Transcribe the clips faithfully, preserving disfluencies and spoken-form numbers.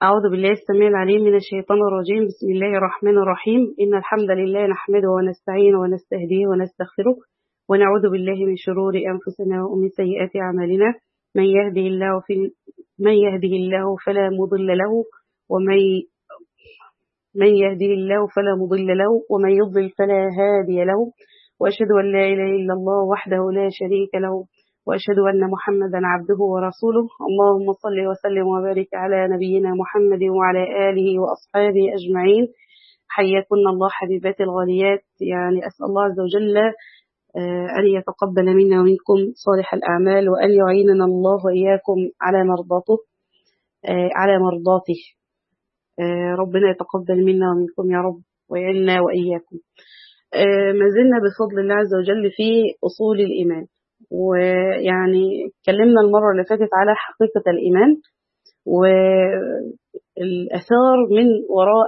أعوذ بالله السميع العليم من الشيطان الرجيم. بسم الله الرحمن الرحيم. إن الحمد لله نحمده ونستعينه ونستهديه ونستغفره ونعوذ بالله من شرور أنفسنا ومن سيئات أعمالنا. من يهده الله في من يهده الله فلا مضل له ومن من يهده الله فلا مضل له ومن يضلل فلا هادي له. وأشهد أن لا إله إلا الله وحده لا شريك له وأشهد أن محمدا عبده ورسوله. اللهم صل وسلم وبارك على نبينا محمد وعلى آله وأصحابه أجمعين. حياكن الله حبيبات الغاليات. يعني أسأل الله عز وجل أن يتقبل منا ومنكم صالح الأعمال وأن يعيننا الله وإياكم على مرضاته على مرضاته. ربنا يتقبل منا ومنكم يا رب ويعيننا وإياكم. ما زلنا بفضل الله عز وجل في أصول الإيمان، ويعني اتكلمنا المرة اللي فاتت على حقيقة الإيمان والأثار من وراء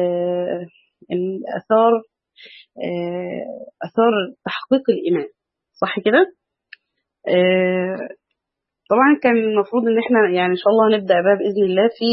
الأثار أثار تحقيق الإيمان، صح كده؟ طبعا كان المفروض ان احنا يعني ان شاء الله نبدأ بقى بإذن الله في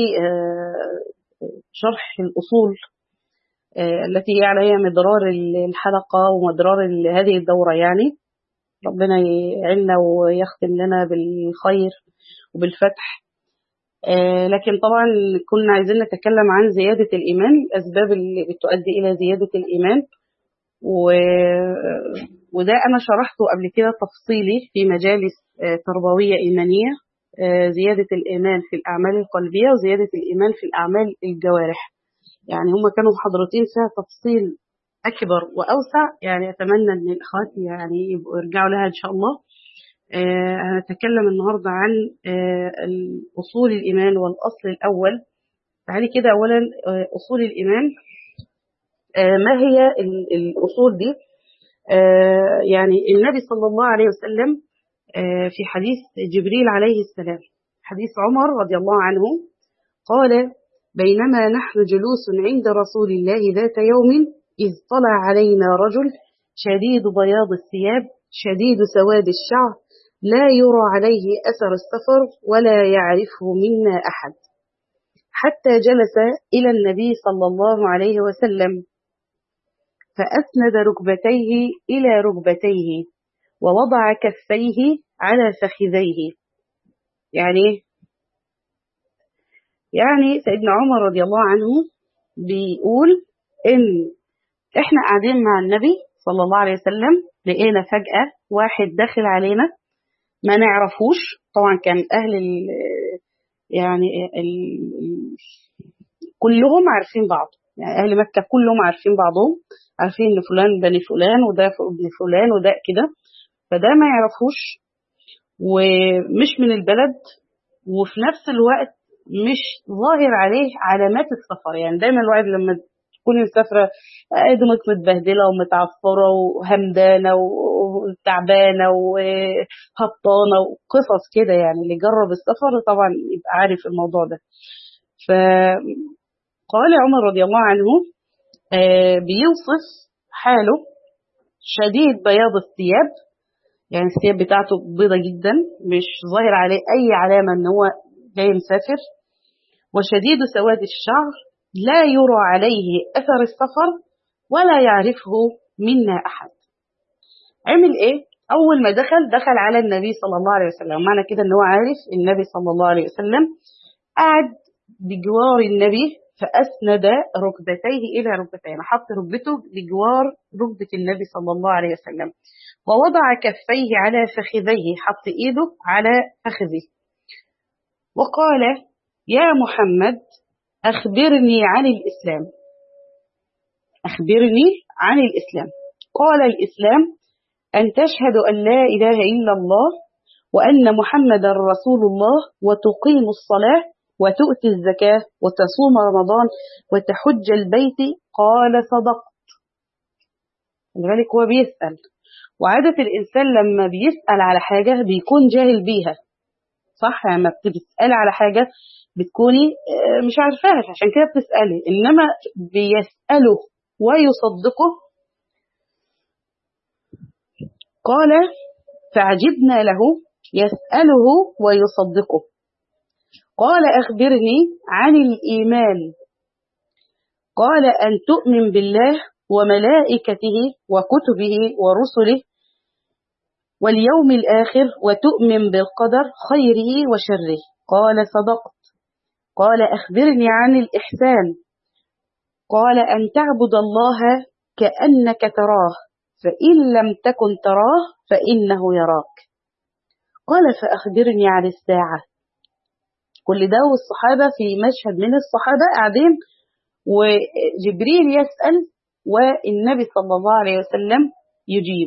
شرح الأصول التي هي عليها مدرار الحلقة ومدرار هذه الدورة. يعني ربنا يعيننا ويختم لنا بالخير وبالفتح. آه لكن طبعا كنا عايزين نتكلم عن زيادة الإيمان، الأسباب اللي بتؤدي إلى زيادة الإيمان، و... وده أنا شرحته قبل كده تفصيلي في مجالس آه تربوية إيمانية. آه زيادة الإيمان في الأعمال القلبية وزيادة الإيمان في الأعمال الجوارح. يعني هم كانوا محاضرتين فيها تفصيل أكبر وأوسع. يعني أتمنى أن الأخوات يعني يبقوا يرجعوا لها إن شاء الله. آه هنتكلم النهاردة عن آه أصول الإيمان والأصل الأول. تعالي كده أولا آه أصول الإيمان. آه ما هي الأصول دي؟ آه يعني النبي صلى الله عليه وسلم آه في حديث جبريل عليه السلام، حديث عمر رضي الله عنه، قال: بينما نحن جلوس عند رسول الله ذات يوم إذ طلع علينا رجل شديد بياض الثياب شديد سواد الشعر لا يرى عليه أثر السفر ولا يعرفه منا أحد، حتى جلس إلى النبي صلى الله عليه وسلم فأسند ركبتيه إلى ركبتيه ووضع كفيه على فخذيه. يعني يعني سيدنا عمر رضي الله عنه بيقول إن إحنا قاعدين مع النبي صلى الله عليه وسلم، لقينا فجأة واحد داخل علينا ما نعرفوش. طبعا كان أهل ال يعني ال كلهم عارفين بعض، يعني أهل مكة كلهم عارفين بعضهم، عارفين إن فلان بني فلان وده ابن فلان وده كده. فده ما يعرفوش ومش من البلد، وفي نفس الوقت مش ظاهر عليه علامات السفر. يعني دايما الواحد لما تكون مسافرة قدمك متبهدلة ومتعفرة وهمدانة وتعبانة وهبطانة وقصص كده، يعني اللي جرب السفر طبعا يبقى عارف الموضوع ده. فقال عمر رضي الله عنه بيوصف حاله: شديد بياض الثياب، يعني الثياب بتاعته بيضة جدا مش ظاهر عليه أي علامة إن هو جاي مسافر. وشديد سواد الشعر لا يرى عليه أثر السفر ولا يعرفه منا أحد. عمل إيه؟ أول ما دخل دخل على النبي صلى الله عليه وسلم، معنى كده إن هو عارف النبي صلى الله عليه وسلم. قعد بجوار النبي فأسند ركبتيه إلى ركبتيه، حط ركبته بجوار ركبة النبي صلى الله عليه وسلم، ووضع كفيه على فخذيه، حط إيده على فخذه، وقال: يا محمد أخبرني عن الإسلام، أخبرني عن الإسلام. قال: الإسلام أن تشهد أن لا إله إلا الله وأن محمد رسول الله وتقيم الصلاة وتؤتي الزكاة وتصوم رمضان وتحج البيت. قال: صدقت. لذلك هو بيسأل، وعادة الإنسان لما بيسأل على حاجة بيكون جاهل بيها، صح؟ يعني لما بتسألي على حاجة بتكوني مش عارفاها عشان كده بتسألي، إنما بيسأله ويصدقه. قال: فعجبنا له يسأله ويصدقه. قال أخبرني عن الإيمان. قال أن تؤمن بالله وملائكته وكتبه ورسله واليوم الآخر وتؤمن بالقدر خيره وشره. قال صدقت. قال أخبرني عن الإحسان. قال أن تعبد الله كأنك تراه فإن لم تكن تراه فإنه يراك. قال فأخبرني عن الساعة. كل ده والصحابة في مشهد من الصحابة قاعدين وجبريل يسأل والنبي صلى الله عليه وسلم يجيب.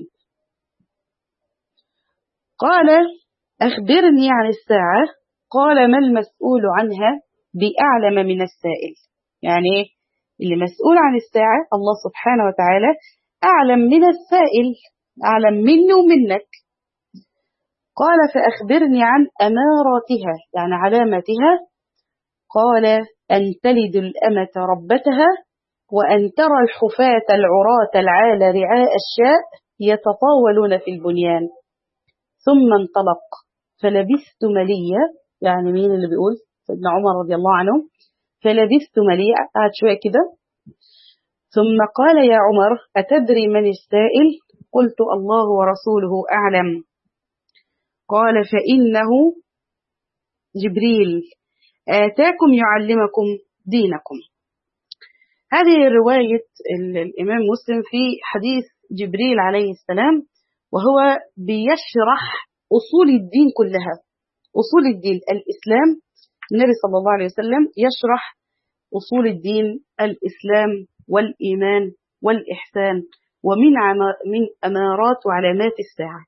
قال أخبرني عن الساعة. قال ما المسؤول عنها بأعلم من السائل. يعني اللي مسؤول عن الساعة الله سبحانه وتعالى أعلم من السائل، أعلم مني ومنك. قال فأخبرني عن أماراتها يعني علاماتها. قال أن تلد الأمة ربتها وأن ترى الحفاة العراة العال رعاء الشاء يتطاولون في البنيان. ثم انطلق فلبثت مليا. يعني مين اللي بيقول؟ سيدنا عمر رضي الله عنه. فلبثت مليا قعد شوية كده. ثم قال يا عمر أتدري من السائل؟ قلت الله ورسوله أعلم. قال فإنه جبريل آتاكم يعلمكم دينكم. هذه رواية الإمام مسلم في حديث جبريل عليه السلام وهو بيشرح أصول الدين كلها. أصول الدين الإسلام. النبي صلى الله عليه وسلم يشرح أصول الدين الإسلام والإيمان والإحسان ومن من أمارات وعلامات الساعة.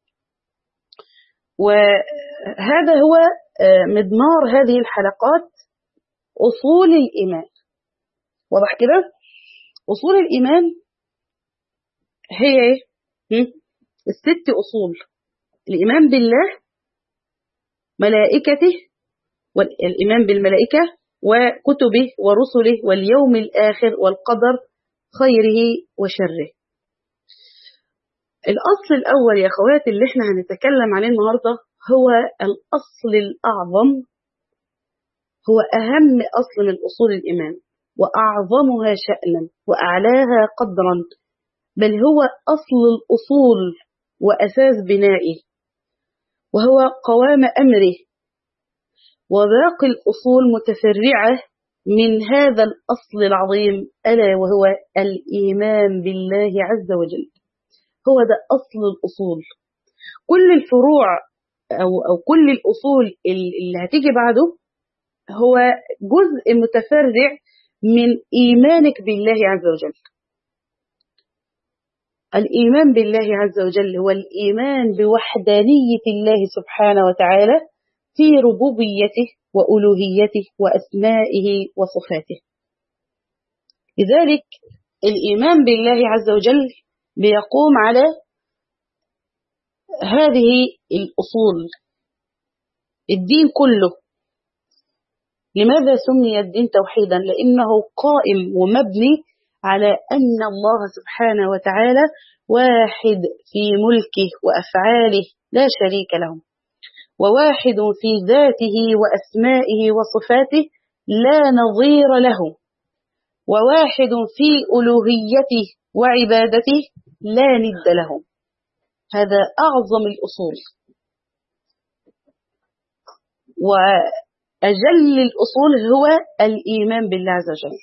وهذا هو مضمار هذه الحلقات أصول الإيمان. واضح كده؟ أصول الإيمان هي الست أصول: الإيمان بالله، ملائكته، والإيمان بالملائكة وكتبه ورسله واليوم الآخر والقدر خيره وشره. الأصل الأول يا أخوات اللي احنا هنتكلم عليه النهاردة هو الأصل الأعظم، هو أهم أصل من أصول الإيمان وأعظمها شأنا وأعلاها قدرا، بل هو أصل الأصول وأساس بنائه وهو قوام أمره. وباقي الأصول متفرعة من هذا الأصل العظيم ألا وهو الإيمان بالله عز وجل. هو ده أصل الأصول. كل الفروع أو, أو كل الأصول اللي هتيجي بعده هو جزء متفرع من إيمانك بالله عز وجل. الإيمان بالله عز وجل هو الإيمان بوحدانية الله سبحانه وتعالى في ربوبيته وألوهيته وأسمائه وصفاته. لذلك الإيمان بالله عز وجل بيقوم على هذه الأصول. الدين كله لماذا سمي الدين توحيدا؟ لأنه قائم ومبني على أن الله سبحانه وتعالى واحد في ملكه وأفعاله لا شريك له، وواحد في ذاته وأسمائه وصفاته لا نظير له، وواحد في ألوهيته وعبادته لا ند له. هذا أعظم الأصول وأجل الأصول هو الإيمان بالله عز وجل.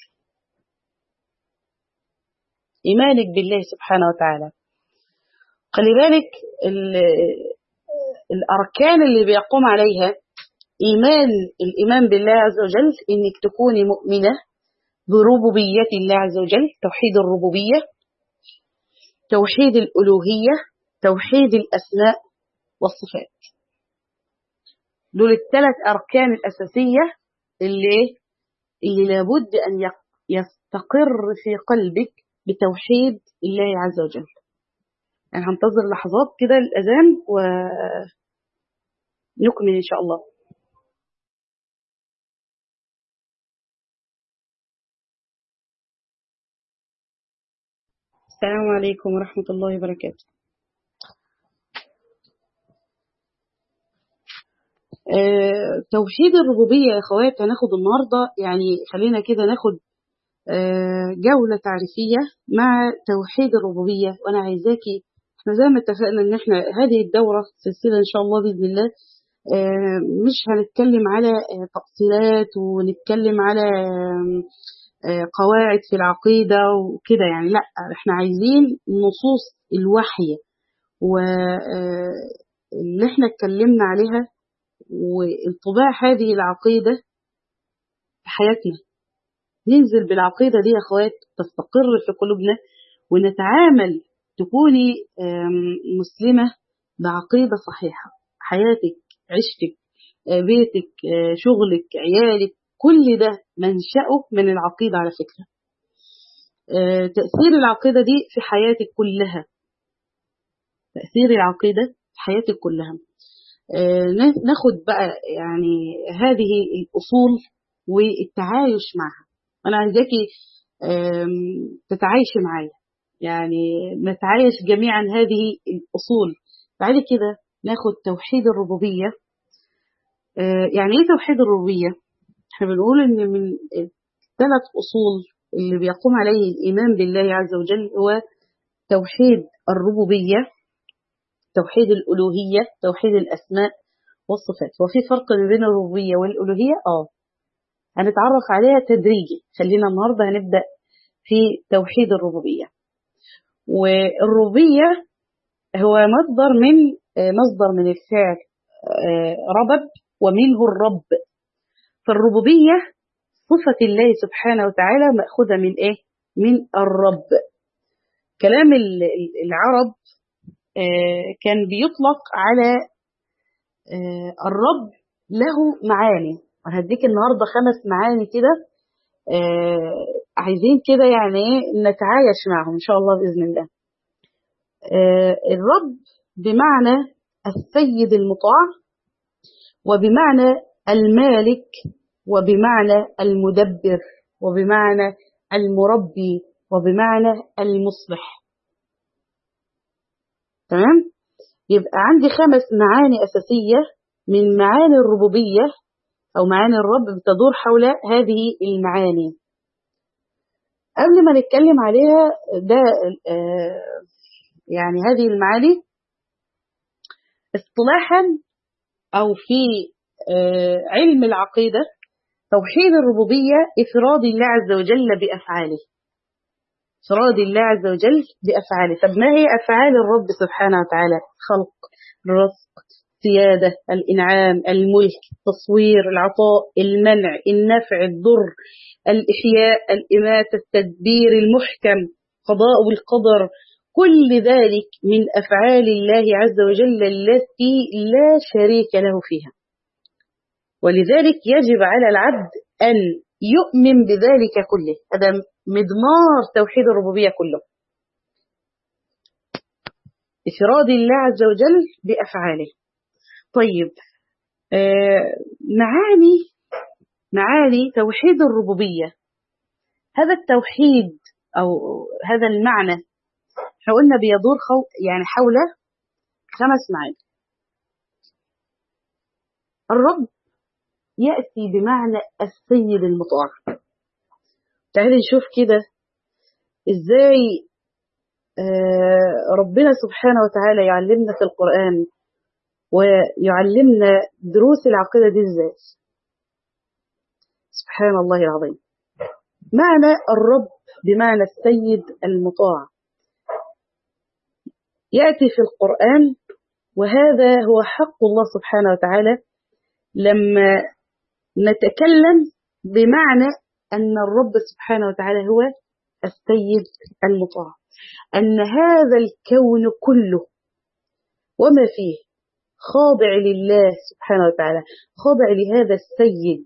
إيمانك بالله سبحانه وتعالى. خلي بالك الأركان اللي بيقوم عليها إيمان الإيمان بالله عز وجل إنك تكوني مؤمنة بربوبية الله عز وجل، توحيد الربوبية، توحيد الألوهية، توحيد الأسماء والصفات. دول الثلاث أركان الأساسية اللي اللي لابد أن يستقر في قلبك بتوحيد الله عز وجل. يعني هنتظر لحظات كده الأذان ونكمل إن شاء الله. السلام عليكم ورحمة الله وبركاته. آه توحيد الربوبية يا أخوات هناخد النهاردة، يعني خلينا كده ناخد آه جولة تعريفية مع توحيد الربوبية. وأنا عايزاكي احنا زي ما اتفقنا ان احنا هذه الدورة سلسلة ان شاء الله بإذن الله آه مش هنتكلم على آه تفصيلات ونتكلم على آه قواعد في العقيدة وكده، يعني لا، احنا عايزين نصوص الوحي واللي احنا اتكلمنا عليها وانطباع هذه العقيدة في حياتنا. ننزل بالعقيدة دي يا اخوات تستقر في قلوبنا ونتعامل، تكوني مسلمة بعقيدة صحيحة. حياتك، عيشتك، بيتك، شغلك، عيالك، كل ده منشأه من العقيدة على فكرة. تأثير العقيدة دي في حياتك كلها، تأثير العقيدة في حياتك كلها. ناخد بقى يعني هذه الأصول والتعايش معها. أنا عايزاكي تتعايشي معايا، يعني نتعايش جميعا هذه الأصول. بعد كده ناخد توحيد الربوبية. يعني إيه توحيد الربوبية؟ احنا بنقول إن من ثلاث أصول اللي بيقوم عليه الإيمان بالله عز وجل هو توحيد الربوبية، توحيد الألوهية، توحيد الأسماء والصفات. وفي فرق بين الربوبية والألوهية اه هنتعرف عليها تدريجي. خلينا النهاردة هنبدأ في توحيد الربوبية. والربوبية هو مصدر من مصدر من الفعل ربب، ومنه الرب. فالربوبية صفة الله سبحانه وتعالى مأخوذة من إيه؟ من الرب. كلام العرب كان بيطلق على الرب له معاني. وهديك النهاردة خمس معاني كده عايزين كده يعني نتعايش معهم إن شاء الله بإذن الله. الرب بمعنى السيد المطاع، وبمعنى المالك، وبمعنى المدبر، وبمعنى المربي، وبمعنى المصلح. تمام؟ يبقى عندي خمس معاني أساسية من معاني الربوبية أو معاني الرب بتدور حول هذه المعاني. قبل ما نتكلم عليها ده يعني هذه المعاني اصطلاحا أو في علم العقيدة، توحيد الربوبية إفراد الله عز وجل بأفعاله. إفراد الله عز وجل بأفعاله. طب ما هي أفعال الرب سبحانه وتعالى؟ خلق، رزق، سيادة، الإنعام، الملك، التصوير، العطاء، المنع، النفع، الضر، الإحياء، الإماتة، التدبير المحكم، قضاء والقدر. كل ذلك من أفعال الله عز وجل التي لا شريك له فيها. ولذلك يجب على العبد أن يؤمن بذلك كله. هذا مضمار توحيد الربوبية كله، إفراد الله عز وجل بأفعاله. طيب آه معاني معاني توحيد الربوبية. هذا التوحيد أو هذا المعنى احنا قلنا بيدور خو يعني حول خمس معاني. الرب يأتي بمعنى السيد المطاع. تعالي نشوف كده ازاي آه ربنا سبحانه وتعالى يعلمنا في القرآن ويعلمنا دروس العقيدة دي ازاي. سبحان الله العظيم. معنى الرب بمعنى السيد المطاع يأتي في القرآن، وهذا هو حق الله سبحانه وتعالى لما نتكلم بمعنى أن الرب سبحانه وتعالى هو السيد المطاع، أن هذا الكون كله وما فيه خاضع لله سبحانه وتعالى، خاضع لهذا السيد.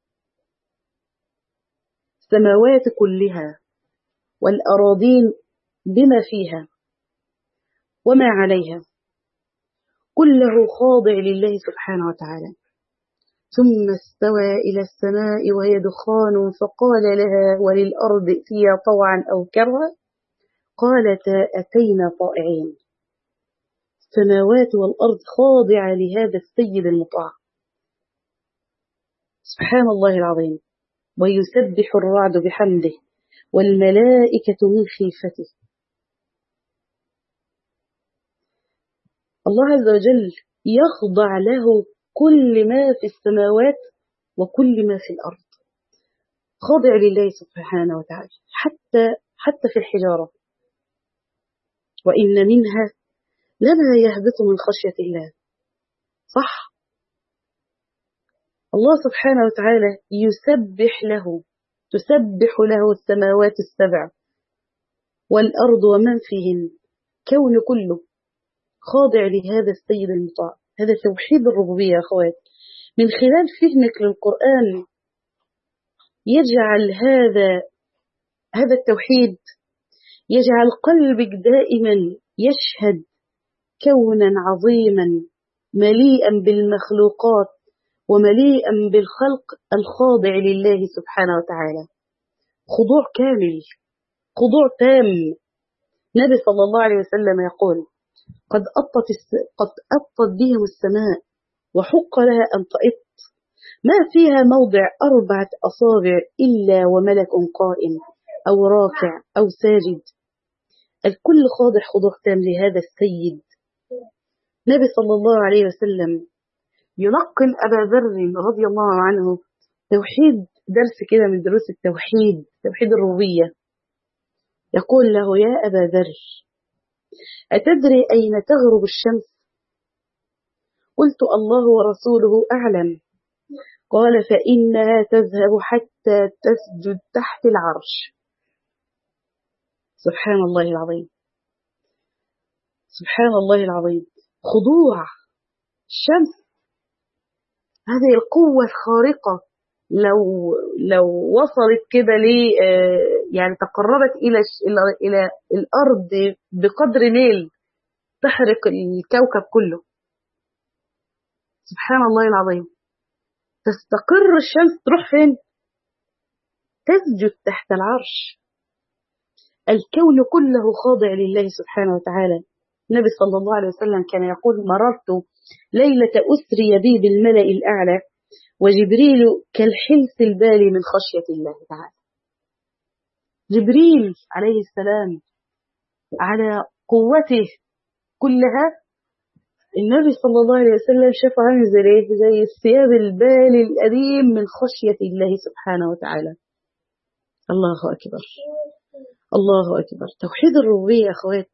السماوات كلها والأراضين بما فيها وما عليها كله خاضع لله سبحانه وتعالى. ثم استوى إلى السماء وهي دخان فقال لها وللأرض ائتيا طوعا أو كرها قالتا أتينا طائعين. السماوات والأرض خاضعة لهذا السيد المطاع. سبحان الله العظيم. ويسبح الرعد بحمده والملائكة من خيفته. الله عز وجل يخضع له كل ما في السماوات وكل ما في الأرض، خاضع لله سبحانه وتعالى، حتى حتى في الحجارة. وإن منها لما يهبط من خشية الله. صح، الله سبحانه وتعالى يسبح له، تسبح له السماوات السبع والأرض ومن فيهن، كون كله خاضع لهذا السيد المطاع. هذا توحيد الربوبية يا أخوات. من خلال فهمك للقرآن يجعل هذا هذا التوحيد يجعل قلبك دائما يشهد كونا عظيما مليئا بالمخلوقات ومليئا بالخلق الخاضع لله سبحانه وتعالى. خضوع كامل، خضوع تام. النبي صلى الله عليه وسلم يقول: قد أطت قد أطت بهم السماء وحق لها أن تئط، ما فيها موضع أربعة أصابع إلا وملك قائم أو راكع أو ساجد. الكل خاضع خضوع تام لهذا السيد. النبي صلى الله عليه وسلم يلقن أبا ذر رضي الله عنه توحيد، درس كده من دروس التوحيد، توحيد الربوبية. يقول له: يا أبا ذر، أتدري أين تغرب الشمس؟ قلت: الله ورسوله أعلم. قال: فإنها تذهب حتى تسجد تحت العرش. سبحان الله العظيم، سبحان الله العظيم. خضوع الشمس، هذه القوة الخارقة، لو لو وصلت كده لي يعني تقربت إلى إلى الأرض بقدر ميل تحرق الكوكب كله. سبحان الله العظيم. تستقر الشمس تروح فين؟ تسجد تحت العرش. الكون كله خاضع لله سبحانه وتعالى. النبي صلى الله عليه وسلم كان يقول: مررت ليلة أسري بي بالملأ الأعلى وجبريل كالحلس البالي من خشية الله تعالى. جبريل عليه السلام على قوته كلها، النبي صلى الله عليه وسلم شاف عامل زي ايه؟ زي الثياب البالي القديم من خشية الله سبحانه وتعالى. الله أكبر، الله أكبر. توحيد الربوبية يا أخوات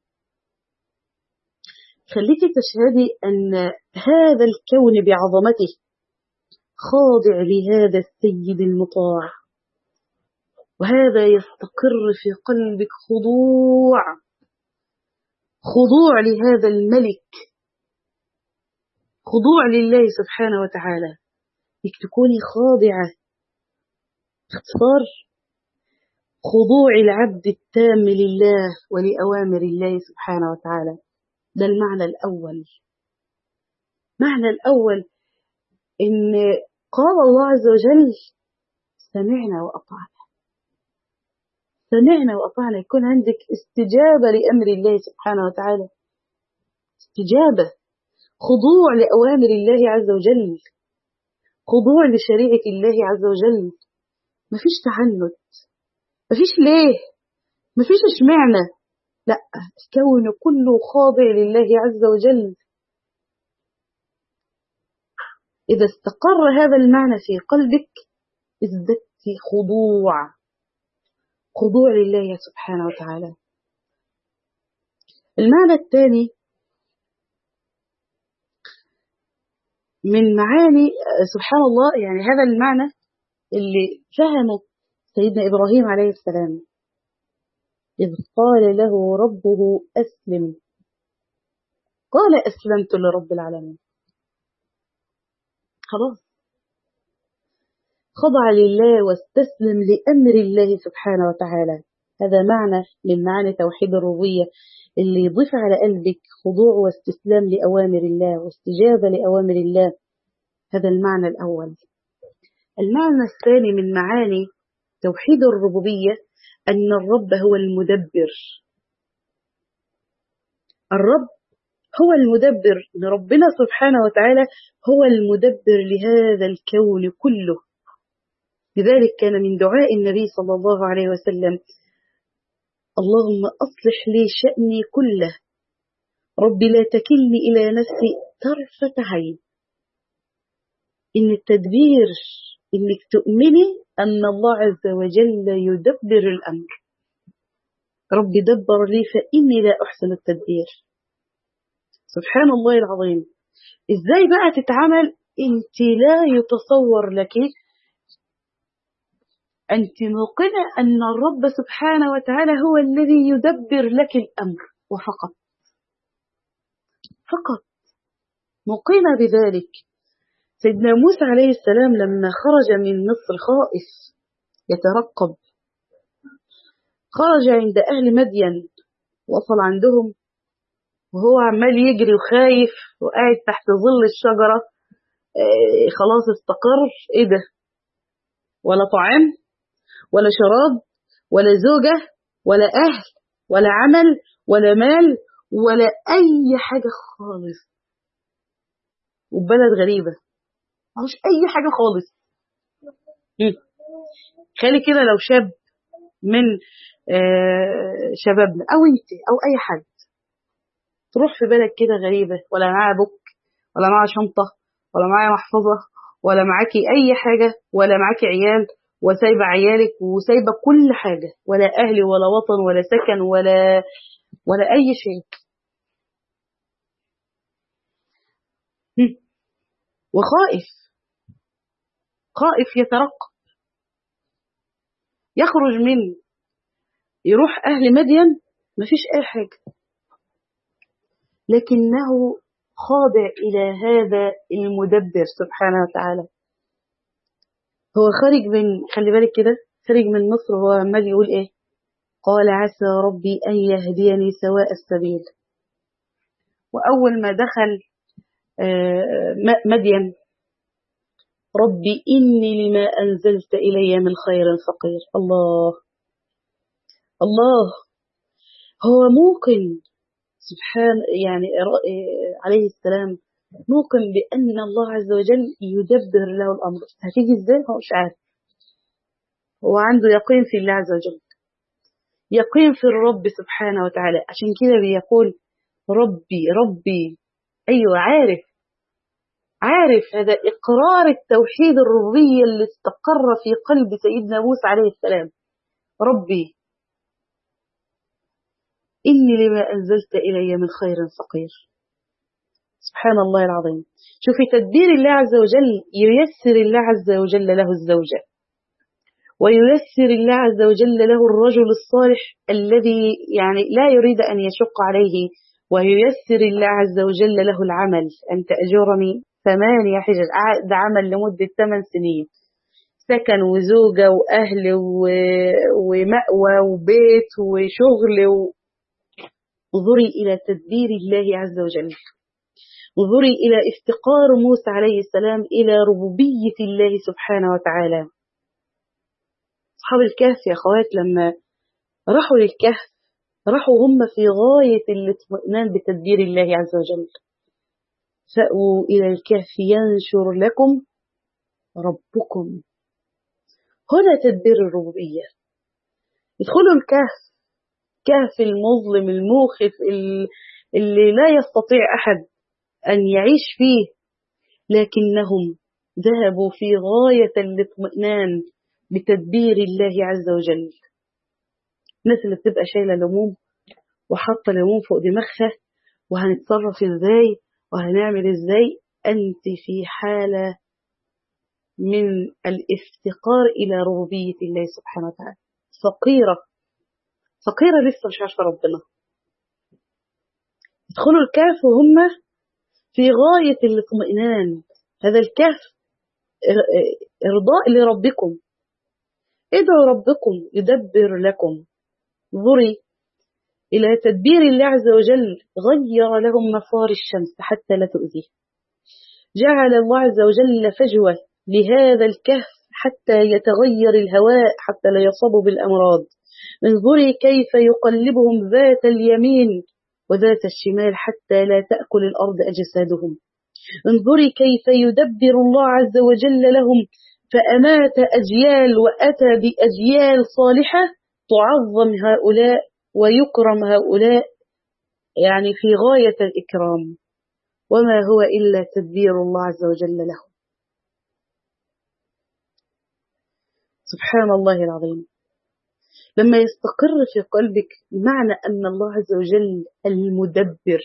خليك تشهدي أن هذا الكون بعظمته خاضع لهذا السيد المطاع، وهذا يستقر في قلبك خضوع، خضوع لهذا الملك، خضوع لله سبحانه وتعالى. انك تكوني خاضعة، باختصار خضوع العبد التام لله ولأوامر الله سبحانه وتعالى. ده المعنى الأول. معنى الأول إن قال الله عز وجل: سمعنا وأطعنا. سمعنا وأطعنا، يكون عندك استجابة لأمر الله سبحانه وتعالى، استجابة، خضوع لأوامر الله عز وجل، خضوع لشريعة الله عز وجل. مفيش تعنت، مفيش ليه، مفيش اشمعنى، لا، الكون كله خاضع لله عز وجل. إذا استقر هذا المعنى في قلبك ازددت خضوع، خضوع لله سبحانه وتعالى. المعنى الثاني من معاني سبحان الله، يعني هذا المعنى اللي فهمه سيدنا إبراهيم عليه السلام إذ قال له ربه أسلم، قال أسلمت لرب العالمين. خلاص خضع لله واستسلم لأمر الله سبحانه وتعالى. هذا معنى من معاني توحيد الربوبية اللي يضيف على قلبك خضوع واستسلام لأوامر الله واستجابة لأوامر الله. هذا المعنى الأول. المعنى الثاني من معاني توحيد الربوبية أن الرب هو المدبر. الرب هو المدبر، إن ربنا سبحانه وتعالى هو المدبر لهذا الكون كله. لذلك كان من دعاء النبي صلى الله عليه وسلم: اللهم أصلح لي شأني كله، ربي لا تكلني إلى نفسي طرفة عين. إن التدبير إنك تؤمني أن الله عز وجل يدبر الأمر. ربي دبر لي فإني لا أحسن التدبير. سبحان الله العظيم. إزاي بقى تتعمل؟ أنت لا يتصور لك، أنت موقنة أن الرب سبحانه وتعالى هو الذي يدبر لك الأمر وفقط، فقط موقنة بذلك. سيدنا موسى عليه السلام لما خرج من مصر خائف يترقب، خرج عند أهل مدين، وصل عندهم وهو عمال يجري وخايف وقاعد تحت ظل الشجرة. آه خلاص استقر. ايه ده؟ ولا طعام ولا شراب ولا زوجة ولا أهل ولا عمل ولا مال ولا أي حاجة خالص، وبلد غريبة مش أي حاجة خالص. خلي كده لو شاب من آه شبابنا أو أنت أو أي حد تروح في بلد كده غريبة، ولا معاه بوك ولا معاه شنطة ولا معاه محفظة ولا معاكي أي حاجة ولا معاكي عيال، وسايبة عيالك وسايبة كل حاجة، ولا أهل ولا وطن ولا سكن ولا ولا أي شيء، وخائف خائف يترقب. يخرج من يروح أهل مدين مفيش أي حاجة، لكنه خاضع إلى هذا المدبر سبحانه وتعالى. هو خارج من، خلي بالك كده، خارج من مصر هو عمال يقول إيه؟ قال عسى ربي أن يهديني سواء السبيل. وأول ما دخل مدين: ربي إني لما أنزلت إلي من خير فقير. الله الله. هو موقن سبحان يعني عليه السلام، موقن بأن الله عز وجل يدبر له الأمر. هتيجي إزاي هو مش عارف، هو عنده يقين في الله عز وجل، يقين في الرب سبحانه وتعالى. عشان كده بيقول ربي ربي. أيوة عارف، عارف. هذا إقرار التوحيد الربوبية اللي استقر في قلب سيدنا موسى عليه السلام. ربي إني لما أنزلت إلي من خير فقير. سبحان الله العظيم. شوفي تدبير الله عز وجل، ييسر الله عز وجل له الزوجة، وييسر الله عز وجل له الرجل الصالح الذي يعني لا يريد أن يشق عليه، وييسر الله عز وجل له العمل. أن تأجرني ثمانية حجج، عقد عمل لمدة ثمان سنين، سكن وزوجة وأهل ومأوى وبيت وشغل. انظري إلى تدبير الله عز وجل، انظري إلى افتقار موسى عليه السلام إلى ربوبية الله سبحانه وتعالى. أصحاب الكهف يا أخوات لما راحوا للكهف راحوا هم في غاية الاطمئنان بتدبير الله عز وجل. فأووا إلى الكهف ينشر لكم ربكم. هنا تدبير الربوبية. ادخلوا الكهف، كهف المظلم الموخف اللي لا يستطيع أحد أن يعيش فيه، لكنهم ذهبوا في غاية الاطمئنان بتدبير الله عز وجل. الناس اللي بتبقى شايلة الهموم وحاطة الهموم فوق دماغها، وهنتصرف ازاي وهنعمل ازاي، أنت في حالة من الافتقار إلى ربوبية الله سبحانه وتعالى. فقيرة فقيرة لسه مش عارفة ربنا. ادخلوا الكهف وهم في غاية الاطمئنان. هذا الكهف إرضاء لربكم. ادعوا ربكم يدبر لكم. انظري إلى تدبير الله عز وجل، غير لهم مسار الشمس حتى لا تؤذيه. جعل الله عز وجل فجوة لهذا الكهف حتى يتغير الهواء، حتى لا يصابوا بالأمراض. انظري كيف يقلبهم ذات اليمين وذات الشمال حتى لا تأكل الأرض أجسادهم. انظري كيف يدبر الله عز وجل لهم، فأمات أجيال وأتى بأجيال صالحة تعظم هؤلاء ويكرم هؤلاء، يعني في غاية الإكرام، وما هو إلا تدبير الله عز وجل لهم. سبحان الله العظيم. لما يستقر في قلبك معنى أن الله عز وجل المدبر،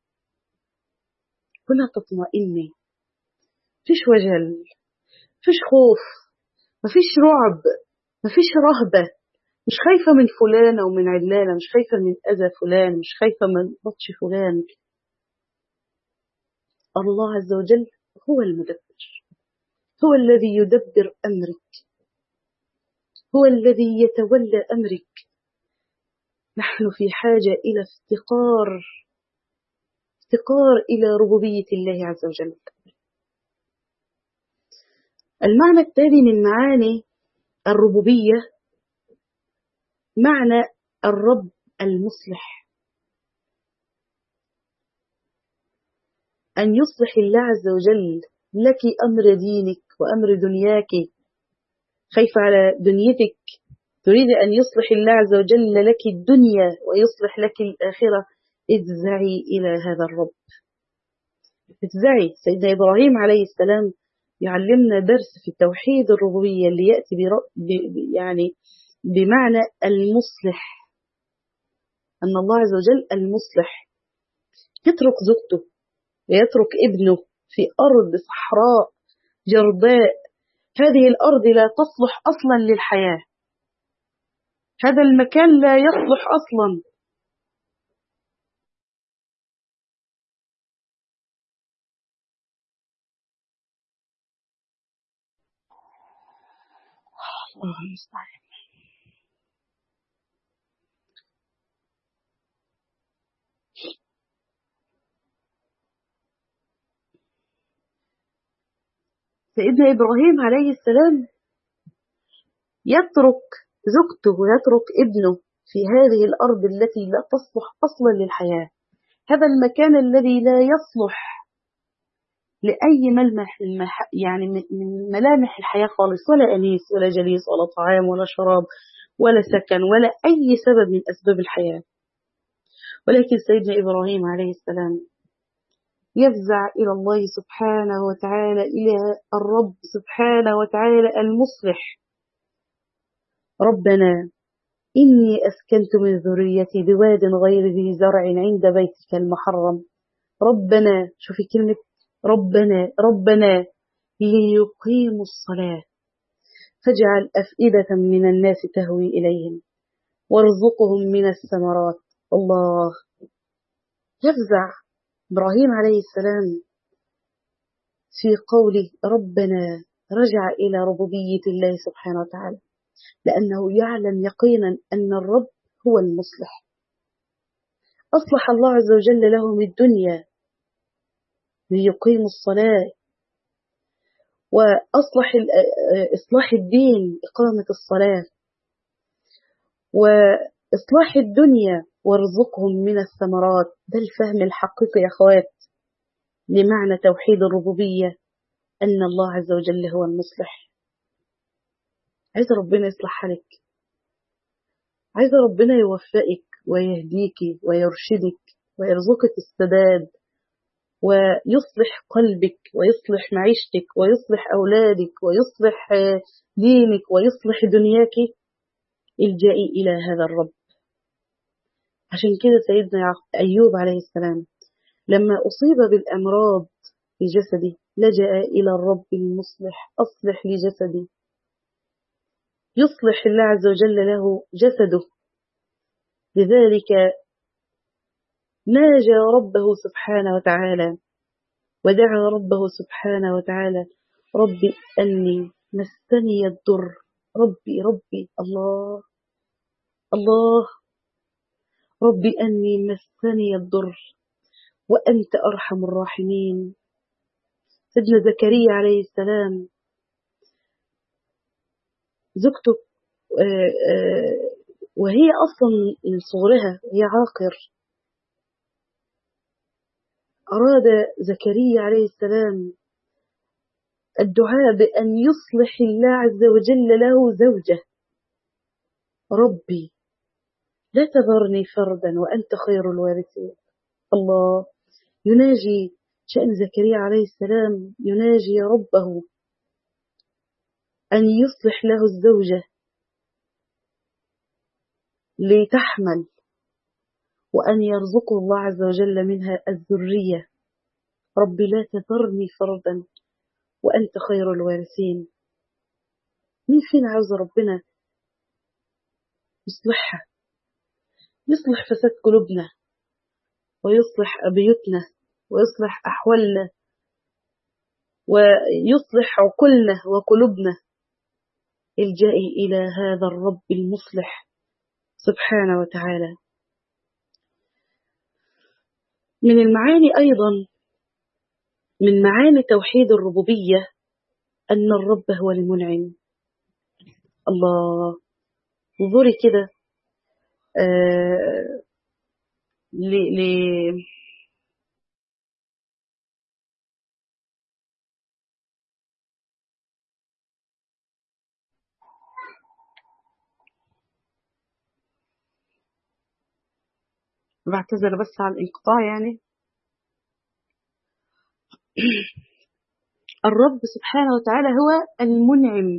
هنا تطمئني، فيش وجل، فيش خوف، مفيش رعب، مفيش رهبة، مش خايفة من فلانة ومن علانة، مش خايفة من أذى فلان، مش خايفة من بطش فلان. الله عز وجل هو المدبر، هو الذي يدبر أمرك، هو الذي يتولى أمرك. نحن في حاجة إلى افتقار افتقار إلى ربوبية الله عز وجل. المعنى التالي من معاني الربوبية معنى الرب المصلح، أن يصلح الله عز وجل لك أمر دينك وأمر دنياك. خايفة على دنيتك، تريد أن يصلح الله عز وجل لك الدنيا ويصلح لك الآخرة، ادفعي إلى هذا الرب، ادفعي. سيدنا إبراهيم عليه السلام يعلمنا درس في توحيد الربوبية اللي يأتي ب يعني بمعنى المصلح، أن الله عز وجل المصلح. يترك زوجته ويترك ابنه في أرض صحراء جرداء، هذه الأرض لا تصلح أصلا للحياة، هذا المكان لا يصلح أصلا. الله المستعان. سيدنا إبراهيم عليه السلام يترك زوجته ويترك ابنه في هذه الأرض التي لا تصلح أصلا للحياة، هذا المكان الذي لا يصلح لأي ملمح يعني من ملامح الحياة خالص، ولا أنيس ولا جليس ولا طعام ولا شراب ولا سكن ولا أي سبب من أسباب الحياة. ولكن سيدنا إبراهيم عليه السلام يفزع إلى الله سبحانه وتعالى، إلى الرب سبحانه وتعالى المصلح. ربنا إني أسكنت من ذريتي بواد غير ذي زرع عند بيتك المحرم. ربنا، شوفي كلمة ربنا، ربنا ليقيموا الصلاة فاجعل أفئدة من الناس تهوي إليهم وارزقهم من الثمرات. الله، يفزع إبراهيم عليه السلام في قوله ربنا، رجع إلى ربوبية الله سبحانه وتعالى، لأنه يعلم يقينا أن الرب هو المصلح. أصلح الله عز وجل لهم الدنيا ليقيموا الصلاة، وأصلح إصلاح الدين إقامة الصلاة، وإصلاح الدنيا وارزقهم من الثمرات. ده الفهم الحقيقي يا أخوات لمعنى توحيد الربوبية، أن الله عز وجل هو المصلح. عايز ربنا يصلح حالك، عايز ربنا يوفقك ويهديك ويرشدك ويرزقك السداد ويصلح قلبك ويصلح معيشتك ويصلح أولادك ويصلح دينك ويصلح دنياك. الجئي إلى هذا الرب. عشان كده سيدنا أيوب عليه السلام لما أصيب بالأمراض في جسده لجأ إلى الرب المصلح. أصلح لجسدي، يصلح الله عز وجل له جسده. لذلك ناجى ربه سبحانه وتعالى ودعا ربه سبحانه وتعالى ربي أني مسني الضر. ربي ربي الله الله ربي أني مسني الضر وأنت أرحم الراحمين. سيدنا زكريا عليه السلام زوجته وهي أصلا من صغرها هي عاقر، أراد زكريا عليه السلام الدعاء بأن يصلح الله عز وجل له زوجة. ربي لا تذرني فردا وأنت خير الوارثين. الله يناجي شأن زكريا عليه السلام، يناجي ربه أن يصلح له الزوجة لتحمل، وأن يرزقه الله عز وجل منها الذرية. ربي لا تذرني فردا وأنت خير الوارثين. مين فينا عاوز ربنا يصلحها، يصلح فساد قلوبنا، ويصلح بيوتنا، ويصلح أحوالنا، ويصلح عقولنا وقلوبنا، الجائي إلى هذا الرب المصلح سبحانه وتعالى. من المعاني أيضا، من معاني توحيد الربوبية أن الرب هو المنعم. الله، انظري كده آه ل ل بعتذر بس على الانقطاع يعني. الرب سبحانه وتعالى هو المنعم.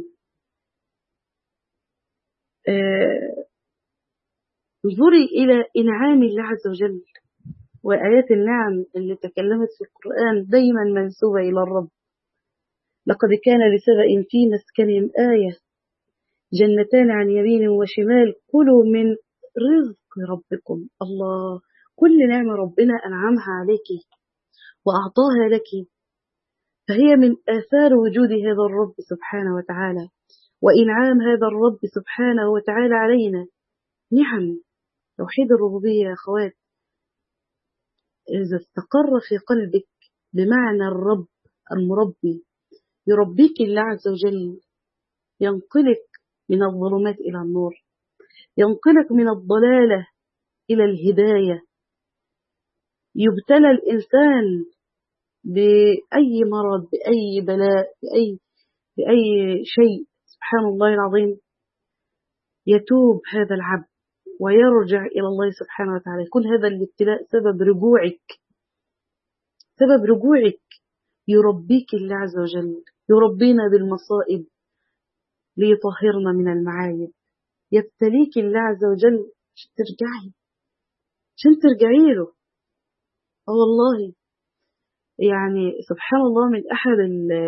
انظري آه إلى إنعام الله عز وجل، وآيات النعم اللي تكلمت في القرآن دايما منسوبة إلى الرب. لقد كان لسبأ في مسكنهم آية، جنتان عن يمين وشمال، كلوا من رزق ربكم. الله، كل نعمة ربنا أنعمها عليك وأعطاها لك، فهي من آثار وجود هذا الرب سبحانه وتعالى، وإنعام هذا الرب سبحانه وتعالى علينا. نعم، توحيد الربوبية يا أخوات إذا استقر في قلبك بمعنى الرب المربي، يربيك الله عز وجل، ينقلك من الظلمات إلى النور، ينقلك من الضلالة إلى الهداية. يبتلى الإنسان بأي مرض، بأي بلاء، بأي, بأي شيء، سبحان الله العظيم، يتوب هذا العبد ويرجع إلى الله سبحانه وتعالى. يكون هذا الابتلاء سبب رجوعك، سبب رجوعك. يربيك الله عز وجل، يربينا بالمصائب ليطهرنا من المعايب. يبتليك الله عز وجل عشان ترجعي، عشان ترجعي له. اه والله يعني سبحان الله، من أحد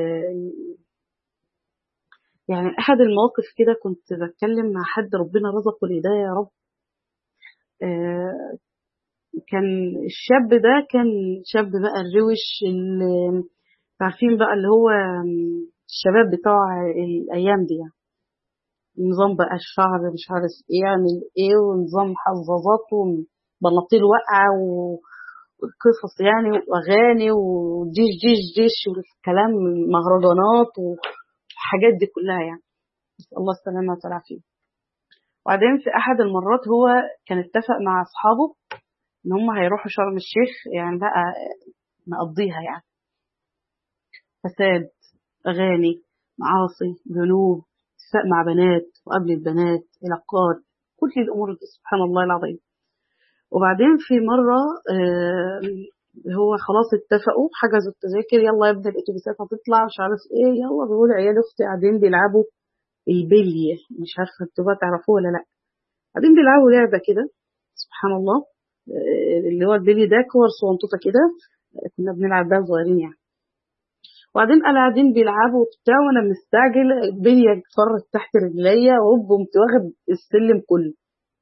يعني أحد المواقف كده كنت بتكلم مع حد ربنا رزقه الهداية يا رب. آه كان الشاب ده كان شاب بقى الروش اللي عارفين بقى اللي هو الشباب بتوع الأيام دي، يعني نظام بقى الشعر مش عارف ايه يعمل ايه، ونظام حظاظات وبناطيل واقعة وقصص يعني، واغاني وديش ديش ديش والكلام، مهرجانات والحاجات دي كلها يعني. نسأل الله السلامة والعافية. وبعدين في احد المرات هو كان اتفق مع اصحابه ان هم هيروحوا شرم الشيخ، يعني بقى نقضيها يعني فساد، اغاني، معاصي، ذنوب، اتفاق مع بنات وقبل البنات، علاقات، كل الامور دي سبحان الله العظيم. وبعدين في مرة آه هو خلاص اتفقوا، حجزوا التذاكر، يلا يا ابني الاتوبيسات هتطلع مش عارف ايه، يلا. بيقول عيال اختي قاعدين بيلعبوا البلي، مش عارفه انتوا بقى تعرفوه ولا لا. قاعدين بيلعبوا لعبه كده سبحان الله، آه اللي هو البلي ده كور صغنطوطه كده، كنا بنلعب بيها صغيرين يعني. وبعدين قال قاعدين بيلعبوا وبتاع، وانا مستعجل، البليه اتفرت تحت رجليا وهوب قمت واخد السلم كله.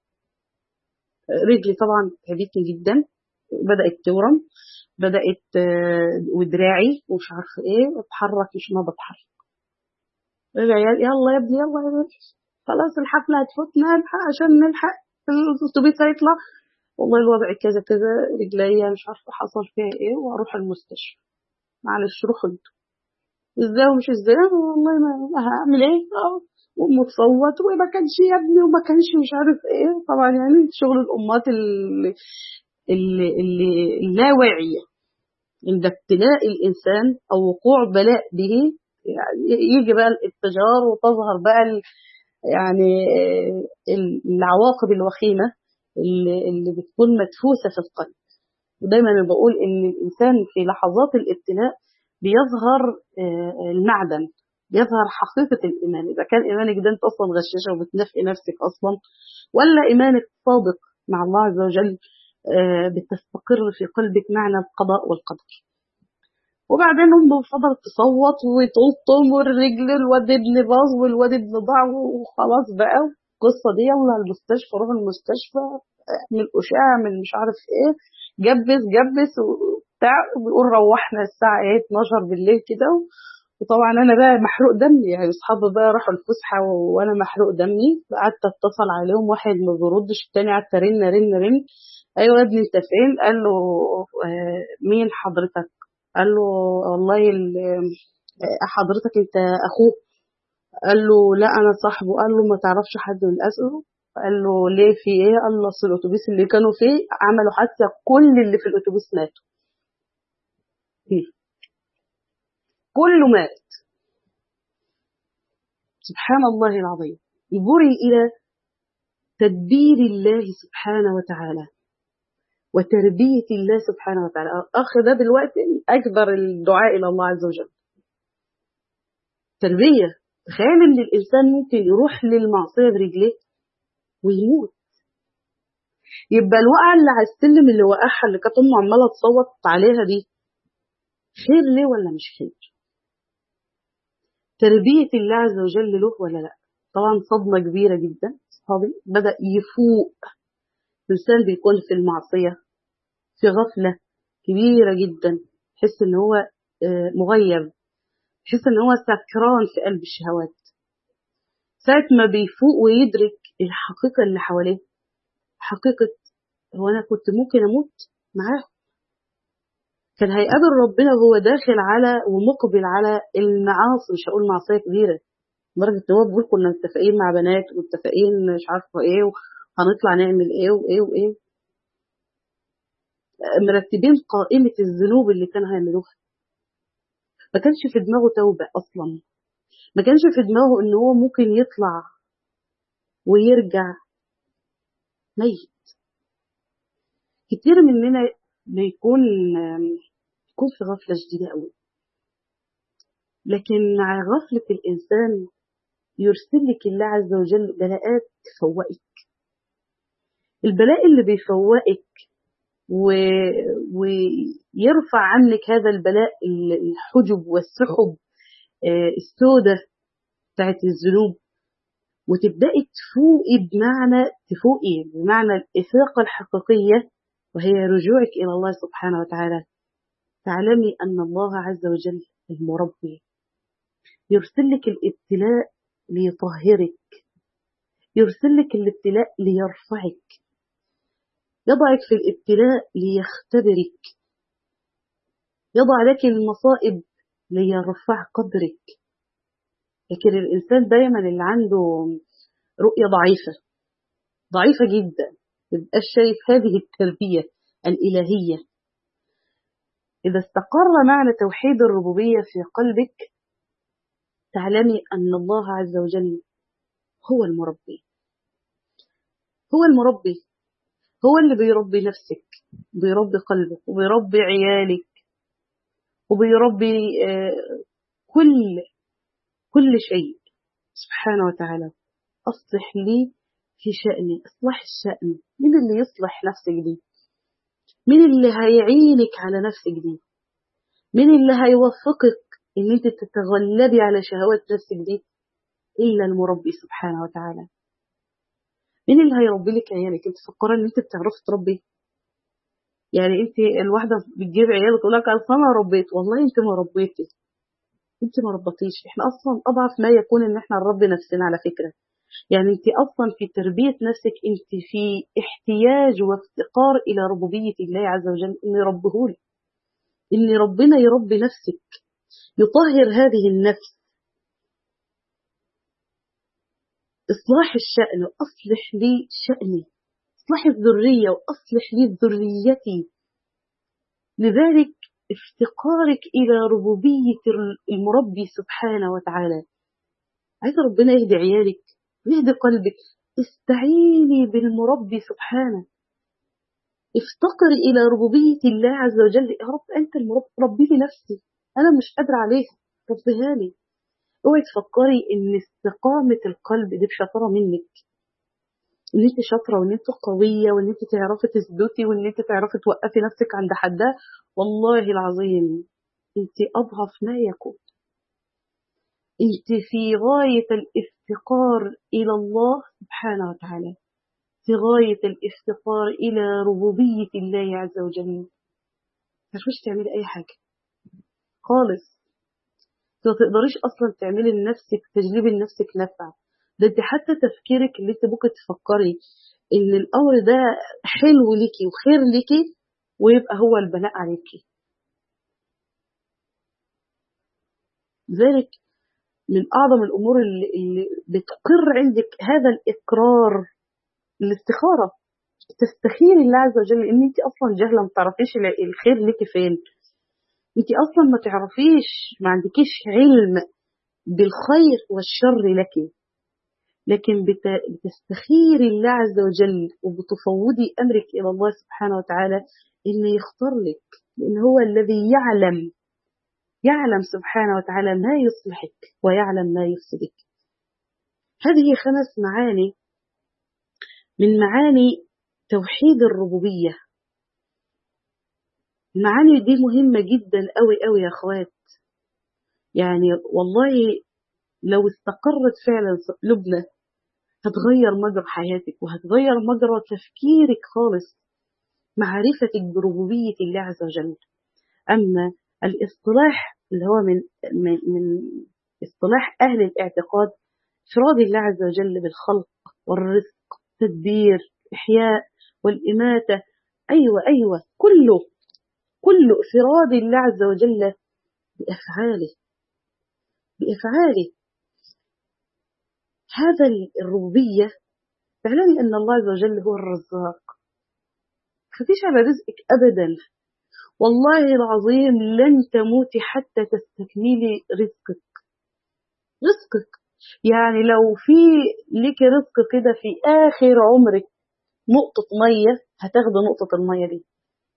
رجلي طبعا تعبتني جدا، بدأت تورم، بدأت ودراعي ومش عارفه ايه، اتحرك مش ما بتحرك. العيال يلا يا ابني يلا يا ابني، خلاص الحفله هتفوتنا، نلحق عشان نلحق الاتوبيس هيطلع. والله الوضع كذا كذا، رجليا مش عارفه حصل فيها ايه، واروح المستشفى. معلش روحوا انتوا. ازاي ومش ازاي، والله ما هعمل ايه. اه ومتصوت وما كانش يا ابني وما كانش مش عارف ايه، طبعا يعني شغل الامهات اللي اللي اللي اللاواعيه. عند ابتلاء الإنسان أو وقوع بلاء به يعني يجي بقى الاتجار وتظهر بقى يعني العواقب الوخيمة اللي, اللي بتكون مدفوسة في القلب. ودايما بقول إن الإنسان في لحظات الابتلاء بيظهر المعدن، بيظهر حقيقة الإيمان، إذا كان إيمانك ده أنت أصلا غشاشة وبتنافقي نفسك أصلا، ولا إيمانك صادق مع الله عز وجل بتستقر في قلبك معنى القضاء والقدر. وبعدين أمه فضلت تصوت وتلطم والرجل الواد ابن باظ والواد ابن ضاع وخلاص بقى القصة دي، يلا المستشفى، روح المستشفى، اعمل أشعة، اعمل مش عارف ايه، جبس جبس وبتاع. وبيقول روحنا الساعة ايه اتناشر بالليل كده. وطبعا انا بقى محروق دمي، يعني اصحابي بقى راحوا الفسحة وانا محروق دمي. قعدت اتصل عليهم، واحد ما بيردش، التاني قعدت رن رن رن، ايوه يا ابني انت فين؟ قال له آه مين حضرتك؟ قال له والله حضرتك انت اخوه. قال له لا انا صاحبه. قال له ما تعرفش حد من اسره؟ قال له ليه في ايه؟ قال له اصل الاتوبيس اللي كانوا فيه عملوا حادثه، كل اللي في الاتوبيس ماتوا، كله مات. سبحان الله العظيم. يبري الى تدبير الله سبحانه وتعالى وتربيه الله سبحانه وتعالى. اخ ده دلوقتي اكبر الدعاء الى الله عز وجل، تربيه. تخيل ان الانسان ممكن يروح للمعصيه برجليه ويموت. يبقى الوقعه اللي على السلم اللي وقعها اللي كانت امه عماله تصوت عليها دي خير ليه ولا مش خير؟ تربيه الله عز وجل له ولا لا؟ طبعا صدمه كبيره جدا. صحابي بدا يفوق. الانسان بيكون في المعصيه في غفله كبيره جدا، يحس ان هو مغيب، يحس ان هو سكران في قلب الشهوات. ساعه ما بيفوق ويدرك الحقيقه اللي حواليه، حقيقه هو انا كنت ممكن اموت معاه، كان هيقابل ربنا وهو داخل على ومقبل على المعاصي. مش هقول معصيه كبيره لدرجه ان هو بيقول كنا متفقين مع بنات ومتفقين مش عارفه ايه وهنطلع نعمل ايه وايه وايه، مرتبين قائمه الذنوب اللي كانوا هيعملوها. ما كانش في دماغه توبه اصلا، ما كانش في دماغه ان هو ممكن يطلع ويرجع ميت. كتير مننا بيكون يكون في غفله شديده قوي، لكن مع غفله الانسان يرسل لك الله عز وجل بلاءات تفوقك. البلاء اللي بيفوقك و... ويرفع عنك هذا البلاء الحجب والسحب السوداء بتاعت الذنوب، وتبدأي تفوقي بمعنى تفوقي بمعنى الإفاقة الحقيقية، وهي رجوعك إلى الله سبحانه وتعالى. تعلمي أن الله عز وجل المربي، يرسل لك الابتلاء ليطهرك، يرسل لك الابتلاء ليرفعك، يضعك في الابتلاء ليختبرك، يضع لك المصائب ليرفع قدرك. لكن الإنسان دايما اللي عنده رؤية ضعيفة ضعيفة جدا ميبقاش شايف هذه التربية الإلهية. إذا استقر معنى توحيد الربوبية في قلبك، تعلمي أن الله عز وجل هو المربي، هو المربي، هو اللي بيربي نفسك، بيربي قلبك وبيربي عيالك وبيربي كل كل شيء سبحانه وتعالى. أصلح لي في شأني، إصلاح الشأن. مين اللي يصلح نفسك دي؟ مين اللي هيعينك على نفسك دي؟ مين اللي هيوفقك إن أنت تتغلبي على شهوات نفسك دي؟ إلا المربي سبحانه وتعالى. مين اللي هيربي لك عيالك؟ أنت فكرة إن أنت بتعرفي تربي؟ يعني أنت الواحدة بتجيب عيال وتقول لك أصل أنا ربيت. والله أنت ما ربيتي، أنت ما ربطيش. إحنا أصلا أضعف ما يكون إن إحنا نربي نفسنا على فكرة. يعني أنت أصلا في تربية نفسك أنت في احتياج وافتقار إلى ربوبية الله عز وجل، إن يربهولك، إن ربنا يربي نفسك، يطهر هذه النفس. إصلاح الشأن، وأصلح لي شأني، إصلاح الذرية وأصلح لي ذريتي. لذلك افتقارك إلى ربوبية المربي سبحانه وتعالى. عايزة ربنا يهدي عيالك ويهدي قلبك، استعيني بالمربي سبحانه، افتقري إلى ربوبية الله عز وجل. يا رب أنت المربي، ربي لي نفسي، أنا مش قادرة عليها، ربيها لي. اوعي تفكري إن استقامة القلب دي بشطارة منك، وإن أنت شاطرة وإن أنت قوية وإن أنت تعرفي تثبتي وإن أنت تعرفي توقفي نفسك عند حدها. والله العظيم أنت أضعف ما يكون. أنت في غاية الافتقار إلى الله سبحانه وتعالى، في غاية الافتقار إلى ربوبية الله عز وجل. مش تعملي أي حاجة خالص، ما تقدريش أصلا تعملي لنفسك تجلبي لنفسك نفع. ده انت حتى تفكيرك اللي انت ممكن تفكري ان الأمر ده حلو ليكي وخير ليكي ويبقى هو البلاء عليكي. ذلك من أعظم الأمور اللي, اللي بتقر عندك هذا الإقرار، الاستخارة، تستخيري الله عز وجل. ان انت اصلا جاهله، ما تعرفيش الخير ليكي فين، انت اصلا ما تعرفيش، ما عندكيش علم بالخير والشر لك، لكن بتستخيري الله عز وجل وبتفوضي امرك الى الله سبحانه وتعالى انه يختار لك، لان هو الذي يعلم يعلم سبحانه وتعالى ما يصلحك ويعلم ما يفسدك. هذه خمس معاني من معاني توحيد الربوبية. المعاني دي مهمة جدا قوي قوي يا اخوات. يعني والله لو استقرت فعلا في قلوبنا هتغير مجرى حياتك وهتغير مجرى تفكيرك خالص، معرفتك بربوبية الله عز وجل. أما الاصطلاح اللي هو من من, من اصطلاح أهل الاعتقاد، إفراد الله عز وجل بالخلق والرزق، تدبير، إحياء والإماتة. أيوة أيوة كله كله إفراد الله عز وجل بأفعاله بأفعاله هذا الربوبية. تعلمي أن الله عز وجل هو الرزاق، خفيش على رزقك أبدا. والله العظيم لن تموتي حتى تستكملي رزقك. رزقك يعني لو في لك رزق كده في آخر عمرك نقطة مية، هتاخد نقطة المية دي.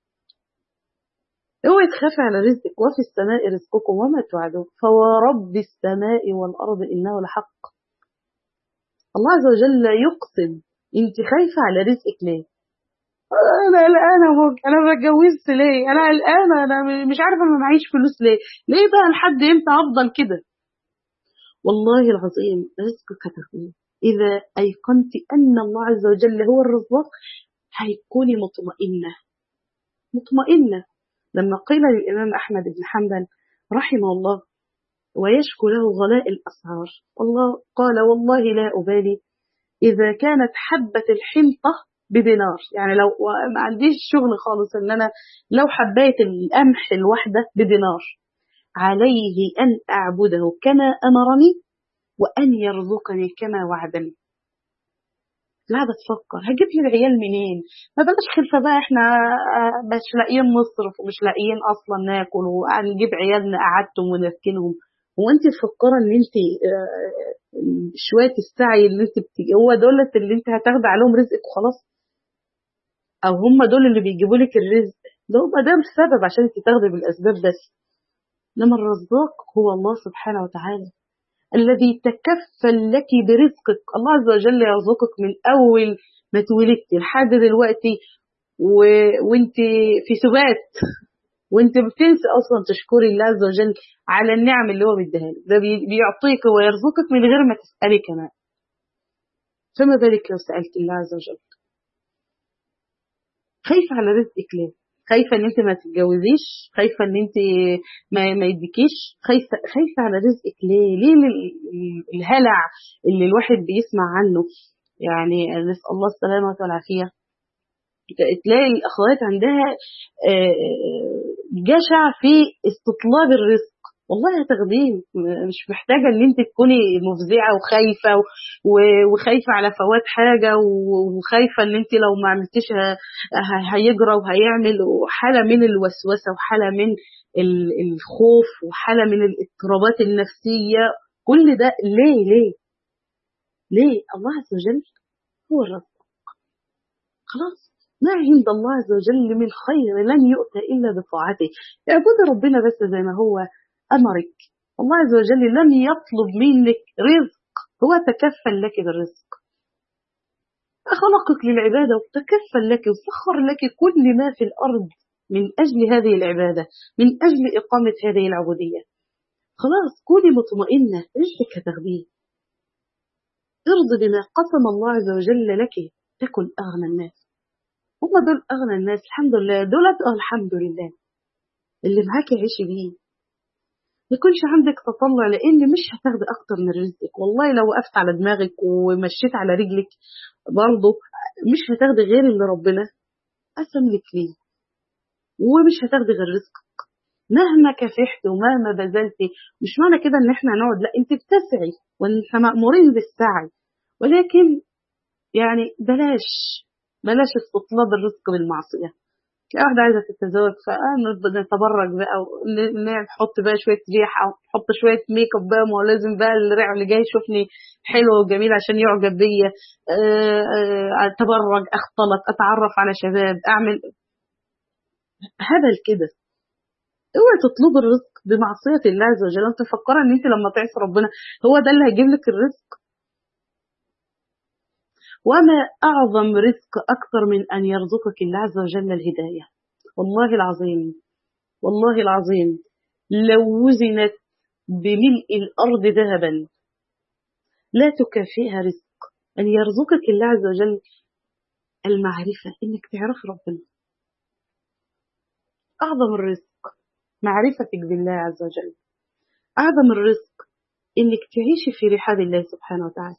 اوعي تخافي على رزقك. وفي السماء رزقكم وما توعدون فورب السماء والأرض إنه لحق. الله عز وجل يقسم. انت خايفة على رزقك ليه؟ انا قلقانه موج، انا ما اتجوزت ليه؟ انا قلقانه، انا مش عارفه ما معيش فلوس ليه؟ ليه بقى لحد امتى افضل كده؟ والله العظيم رزقك هتاخديه اذا ايقنت ان الله عز وجل هو الرزاق. هيكوني مطمئنه مطمئنه. لما قيل للامام احمد بن حنبل رحمه الله ويشكو له غلاء الاسعار، الله قال والله لا ابالي اذا كانت حبه الحنطه بدينار. يعني لو ما عنديش شغل خالص ان انا لو حبيت القمح الواحدة بدينار، عليه ان اعبده كما امرني وان يرزقني كما وعدني. لا بتفكر هجيب لي العيال منين؟ ما بلاش خلفه بقى، احنا مش لاقيين نصرف ومش لاقيين اصلا ناكل وهنجيب عيالنا قعدتم ونسكنهم. هو انت مفكره ان انت شويه السعي اللي انت بتيجي هو دولت اللي انت هتاخدي عليهم رزقك وخلاص؟ او هم دول اللي بيجيبوا لك الرزق؟ ده هم ده السبب عشان انت تاخدي بالاسباب بس. لما الرزاق هو الله سبحانه وتعالى الذي تكفل لك برزقك. الله عز وجل يرزقك من اول ما اتولدتي لحد دلوقتي و... وانت في ثبات، وانت بتنسي اصلا تشكري الله عز وجل على النعم اللي هو بيديها لك. ده بي... بيعطيك ويرزقك من غير ما تسالي كمان، فما بالك لو سالت الله عز وجل؟ خايفة على رزقك ليه؟ خايفة ان انت ما تتجوزيش؟ خايفة ان انت ما, ما يديكيش؟ خايفة خايفة على رزقك ليه؟ ليه الهلع اللي الواحد بيسمع عنه؟ يعني نسأل الله السلامة والعافية. تلاقي الاخوات عندها جشع في استطلاب الرزق، والله هتاخديه. مش محتاجة ان انت تكوني مفزعة وخايفة و- وخايفة على فوات حاجة و- وخايفة ان انت لو ما عملتيش ه- ه- هيجرى وهيعمل، وحالة من الوسوسة وحالة من ال- الخوف وحالة من الاضطرابات النفسية. كل ده ليه ليه ليه؟ الله عز وجل هو الرب. خلاص، ما عند الله عز وجل من خير لن يؤتى إلا بطاعته. اعبد ربنا بس زي ما هو أمرك. الله عز وجل لم يطلب منك رزق، هو تكفل لك بالرزق، خلقك للعبادة وتكفل لك وسخر لك كل ما في الأرض من أجل هذه العبادة، من أجل إقامة هذه العبودية. خلاص كوني مطمئنة، رزقك هتاخديه. ارضي بما قسم الله عز وجل لك تكن أغنى الناس. هم دول أغنى الناس، الحمد لله. دولت اه الحمد لله اللي معاكي عيشي بيه. ما يكونش عندك تطلع، لان مش هتاخدي اكتر من رزقك. والله لو وقفت على دماغك ومشيت على رجلك برضه مش هتاخدي غير اللي ربنا قسم لك ليه، ومش هتاخدي غير رزقك مهما كافحت ومهما بذلتي. مش معنى كده ان احنا هنقعد، لا، انت بتسعي وانت مأمورين بالسعي، ولكن يعني بلاش بلاش استطلاب الرزق بالمعصية. تلاقي واحدة عايزة تتزوج فنتبرج بقى ونحط بقى شوية ريحة أو نحط شوية ميك اب بقى، ما هو لازم بقى الريع اللي جاي يشوفني حلو وجميل عشان يعجب بيا. أه أه اتبرج، اختلط، اتعرف على شباب، اعمل هبل كده. اوعي تطلب الرزق بمعصية الله عز وجل. انت مفكرة ان انت لما تعصي ربنا هو ده اللي هيجيب لك الرزق؟ وما اعظم رزق اكثر من ان يرزقك الله عز وجل الهداية. والله العظيم، والله العظيم لو وزنت بملء الأرض ذهبا لا تكافئها رزق أن يرزقك الله عز وجل المعرفة، إنك تعرف ربنا. أعظم الرزق معرفتك بالله عز وجل. أعظم الرزق إنك تعيشي في رحاب الله سبحانه وتعالى.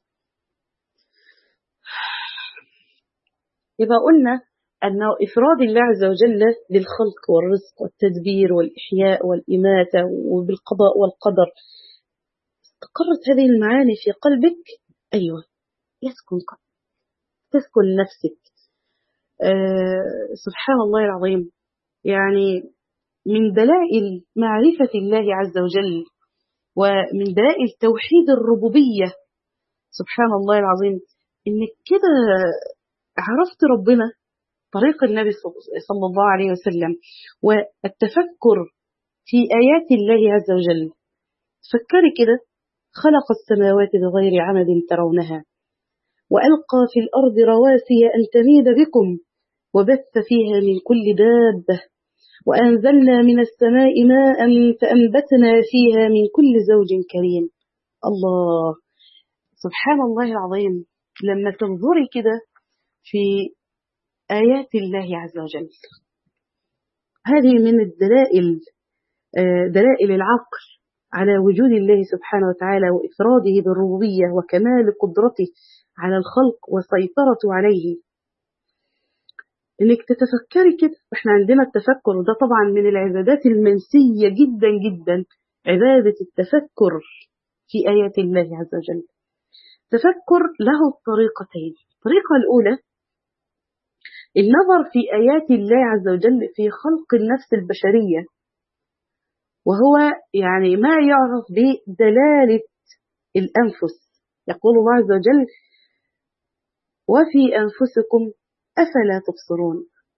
إذا قلنا أنه إفراد الله عز وجل للخلق والرزق والتدبير والإحياء والإماتة وبالقضاء والقدر، استقرت هذه المعاني في قلبك، أيوة يسكن قلبك، تسكن نفسك. آه سبحان الله العظيم. يعني من دلائل معرفة الله عز وجل ومن دلائل توحيد الربوبية سبحان الله العظيم إنك كده عرفت ربنا، طريق النبي صلى الله عليه وسلم، والتفكر في آيات الله عز وجل. تفكري كده، خلق السماوات بغير عمد ترونها وألقى في الأرض رواسي أن تميد بكم وبث فيها من كل دابة وأنزلنا من السماء ماء فأنبتنا فيها من كل زوج كريم. الله، سبحان الله العظيم. لما تنظري كده في آيات الله عز وجل، هذه من الدلائل، دلائل العقل على وجود الله سبحانه وتعالى وإفراده بالربوبية وكمال قدرته على الخلق وسيطرته عليه. إنك تتفكري كده. إحنا عندنا التفكر ده طبعا من العبادات المنسية جدا جدا، عبادة التفكر في آيات الله عز وجل. تفكر له طريقتين. الطريقة الأولى النظر في آيات الله عز وجل في خلق النفس البشرية، وهو يعني ما يعرف بدلالة الأنفس. يقول الله عز وجل وفي أنفسكم أفلا تبصرون،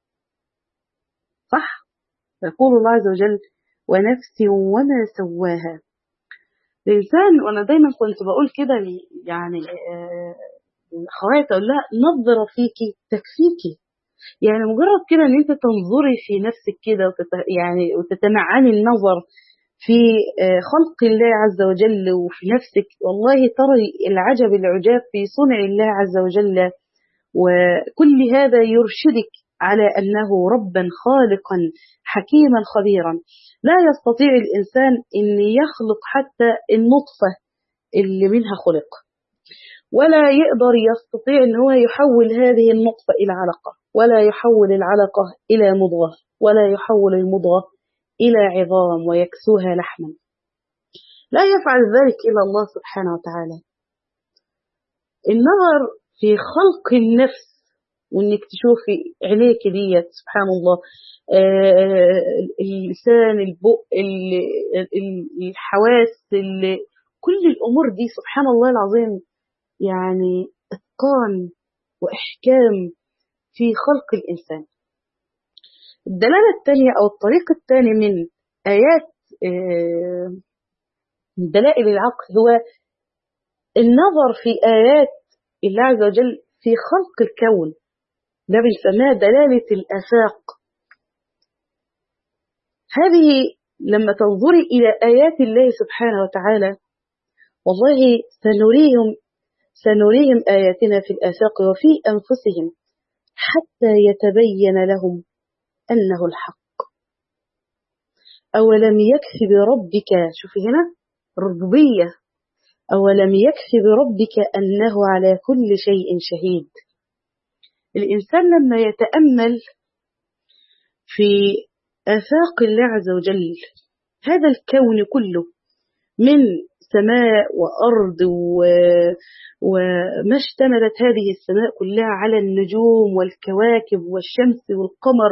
صح؟ يقول الله عز وجل ونفس وما سواها. الإنسان، وأنا دايما كنت بقول كده يعني خواتي أقول لها نظرة فيكي تكفيكي. يعني مجرد كده ان انت تنظري في نفسك كده وتت... يعني وتتمعني النظر في خلق الله عز وجل وفي نفسك، والله ترى العجب العجاب في صنع الله عز وجل. وكل هذا يرشدك على أنه ربا خالقا حكيما خبيرا. لا يستطيع الإنسان أن يخلق حتى النطفة اللي منها خلق، ولا يقدر يستطيع أن هو يحول هذه النطفة إلى علقة، ولا يحول العلقة إلى مضغة، ولا يحول المضغة إلى عظام ويكسوها لحما. لا يفعل ذلك إلا الله سبحانه وتعالى. النظر في خلق النفس، وإنك تشوفي عينيك ديت سبحان الله، آه اللسان، البق، الحواس، كل الأمور دي سبحان الله العظيم، يعني إتقان وإحكام في خلق الإنسان. الدلالة الثانية أو الطريق الثاني من آيات آه دلائل العقل هو النظر في آيات الله عز وجل في خلق الكون، ده بنسميها دلالة الآفاق. هذه لما تنظري إلى آيات الله سبحانه وتعالى، والله سنريهم سنريهم آياتنا في الآفاق وفي أنفسهم حتى يتبين لهم أنه الحق. أولم يكف بربك، شوفي هنا ربوبية، أولم يكف بربك أنه على كل شيء شهيد. الإنسان لما يتأمل في آفاق الله عز وجل، هذا الكون كله من سماء وأرض وما اشتملت هذه السماء كلها على النجوم والكواكب والشمس والقمر،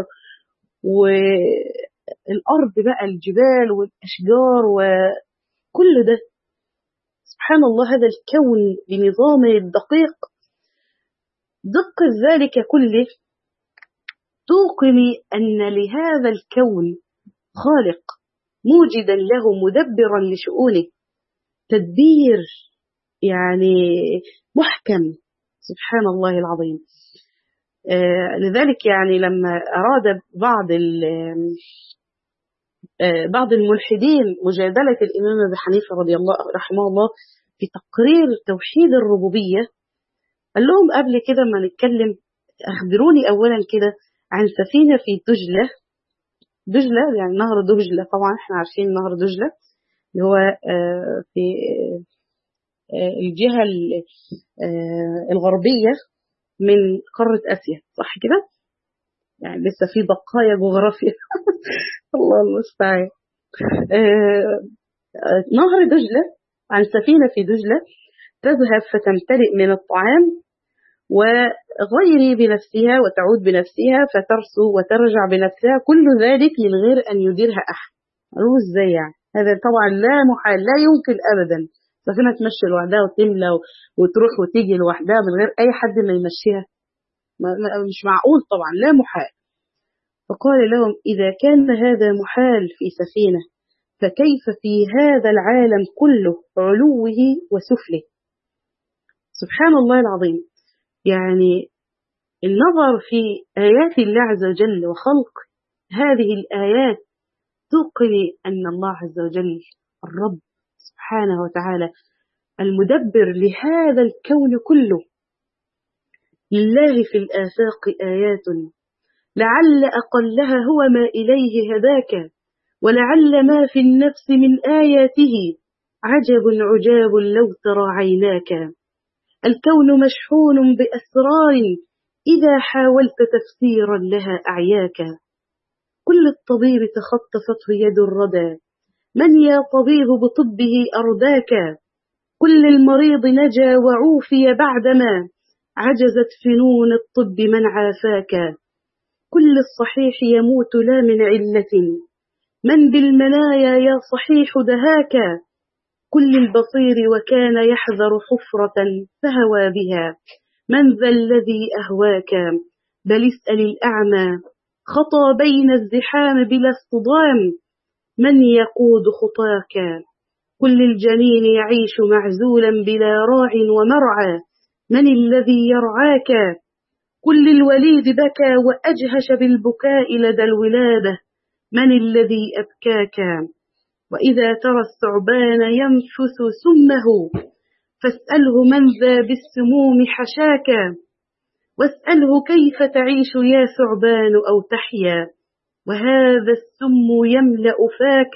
والأرض بقى الجبال والأشجار وكل ده، سبحان الله هذا الكون بنظامه الدقيق، دقة ذلك كله توقني أن لهذا الكون خالق موجدا له مدبرا لشؤونه، تدبير يعني محكم سبحان الله العظيم. آه لذلك يعني لما أراد بعض آه بعض الملحدين مجادلة الإمام أبي حنيفة رضي الله رحمه الله في تقرير توحيد الربوبية، قال لهم قبل كده ما نتكلم أخبروني أولا كده عن سفينة في دجلة. دجلة يعني نهر دجلة، طبعا احنا عارفين نهر دجلة اللي هو آه في آه الجهة آه الغربية من قارة آسيا، صح كده؟ يعني لسه في بقايا جغرافيا الله المستعان. آه نهر دجلة، عن سفينة في دجلة تذهب فتمتلئ من الطعام وغيري بنفسها وتعود بنفسها فترسو وترجع بنفسها، كل ذلك من غير أن يديرها أحد. قالوا ازاي يعني؟ هذا طبعا لا محال، لا يمكن أبدا سفينة تمشي لوحدها وتملى وتروح وتيجي لوحدها من غير أي حد ما يمشيها، مش معقول طبعا، لا محال. فقال لهم إذا كان هذا محال في سفينة فكيف في هذا العالم كله علوه وسفله؟ سبحان الله العظيم. يعني النظر في آيات الله عز وجل وخلق هذه الآيات توقني أن الله عز وجل الرب سبحانه وتعالى المدبر لهذا الكون كله. لله في الآفاق آيات لعل أقلها هو ما إليه هداك، ولعل ما في النفس من آياته عجب عجاب لو ترى عيناك. الكون مشحون بأسرار إذا حاولت تفسيرا لها أعياك. كل الطبيب تخطفته يد الردى، من يا طبيب بطبه أرداك. كل المريض نجا وعوفي بعدما عجزت فنون الطب من عافاك. كل الصحيح يموت لا من علة، من بالمنايا يا صحيح دهاك. كل البصير وكان يحذر حفرة فهوى بها، من ذا الذي أهواك. بل اسأل الأعمى خطى بين الزحام بلا اصطدام، من يقود خطاك. كل الجنين يعيش معزولا بلا راع ومرعى، من الذي يرعاك. كل الوليد بكى وأجهش بالبكاء لدى الولادة، من الذي أبكاك. وإذا ترى الثعبان ينفث سمه فاسأله من ذا بالسموم حشاك. واسأله كيف تعيش يا ثعبان أو تحيا وهذا السم يملأ فاك.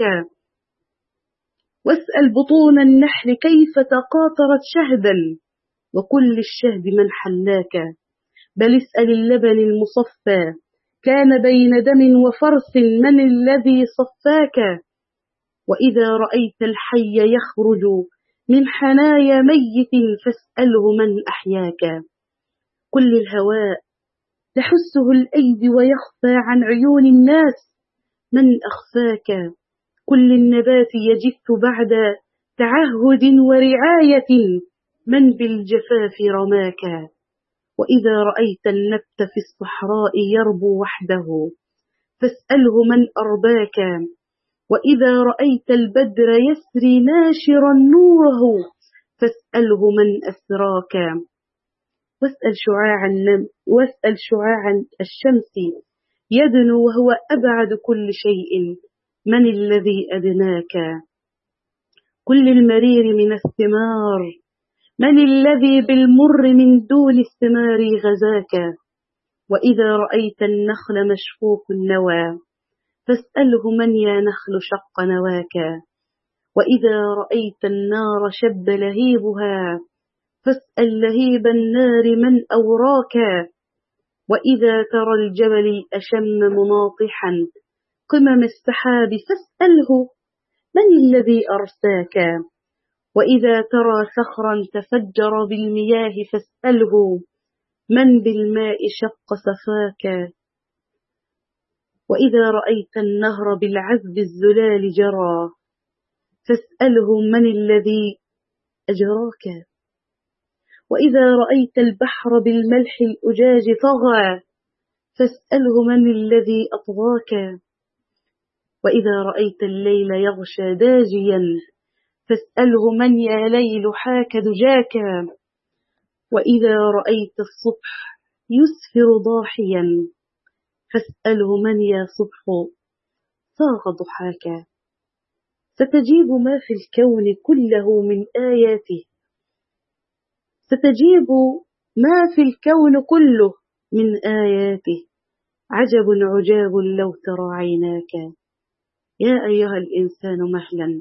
واسأل بطون النحل كيف تقاطرت شهدا وكل الشهد من حلاك. بل اسأل اللبن المصفى كان بين دم وفرث، من الذي صفاك. وإذا رأيت الحي يخرج من حنايا ميت فاسأله من أحياك. كل الهواء تحسه الأيدي ويخفى عن عيون الناس من أخفاك. كل النبات يجف بعد تعهد ورعاية من بالجفاف رماك. وإذا رأيت النبت في الصحراء يربو وحده فاسأله من أرباك. وإذا رأيت البدر يسري ناشرا نوره فاسأله من أسراك. واسأل شعاع النم واسأل شعاع الشمس يدنو وهو أبعد كل شيء من الذي أدناك. كل المرير من الثمار من الذي بالمر من دون الثمار غزاك. وإذا رأيت النخل مشقوق النوى فاسأله من يا نخل شق نواك. وإذا رأيت النار شب لهيبها فاسأل لهيب النار من أوراك. وإذا ترى الجبل أشم مناطحا قمم السحاب فاسأله من الذي أرساك. وإذا ترى صخرا تفجر بالمياه فاسأله من بالماء شق صفاك. وإذا رأيت النهر بالعذب الزلال جرى فاسأله من الذي أجراك. وإذا رأيت البحر بالملح الأجاج طغى فاسأله من الذي أطغاك. وإذا رأيت الليل يغشى داجيا فاسأله من يا ليل حاك دجاك. وإذا رأيت الصبح يسفر ضاحيا فاسأله من يا صبح صاغ ضحاك. ستجيب ما في الكون كله من آياته ستجيب ما في الكون كله من آياته. عجب عجاب لو ترى عيناك. يا أيها الإنسان مهلا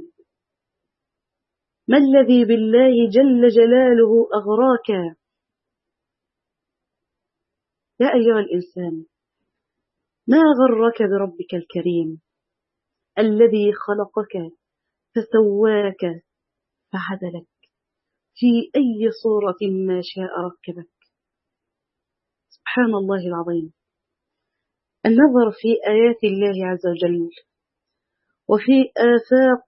ما الذي بالله جل جلاله أغراك. يا أيها الإنسان ما غرك بربك الكريم الذي خلقك فسواك فعدلك في أي صورة ما شاء ركبك. سبحان الله العظيم. النظر في آيات الله عز وجل وفي آفاق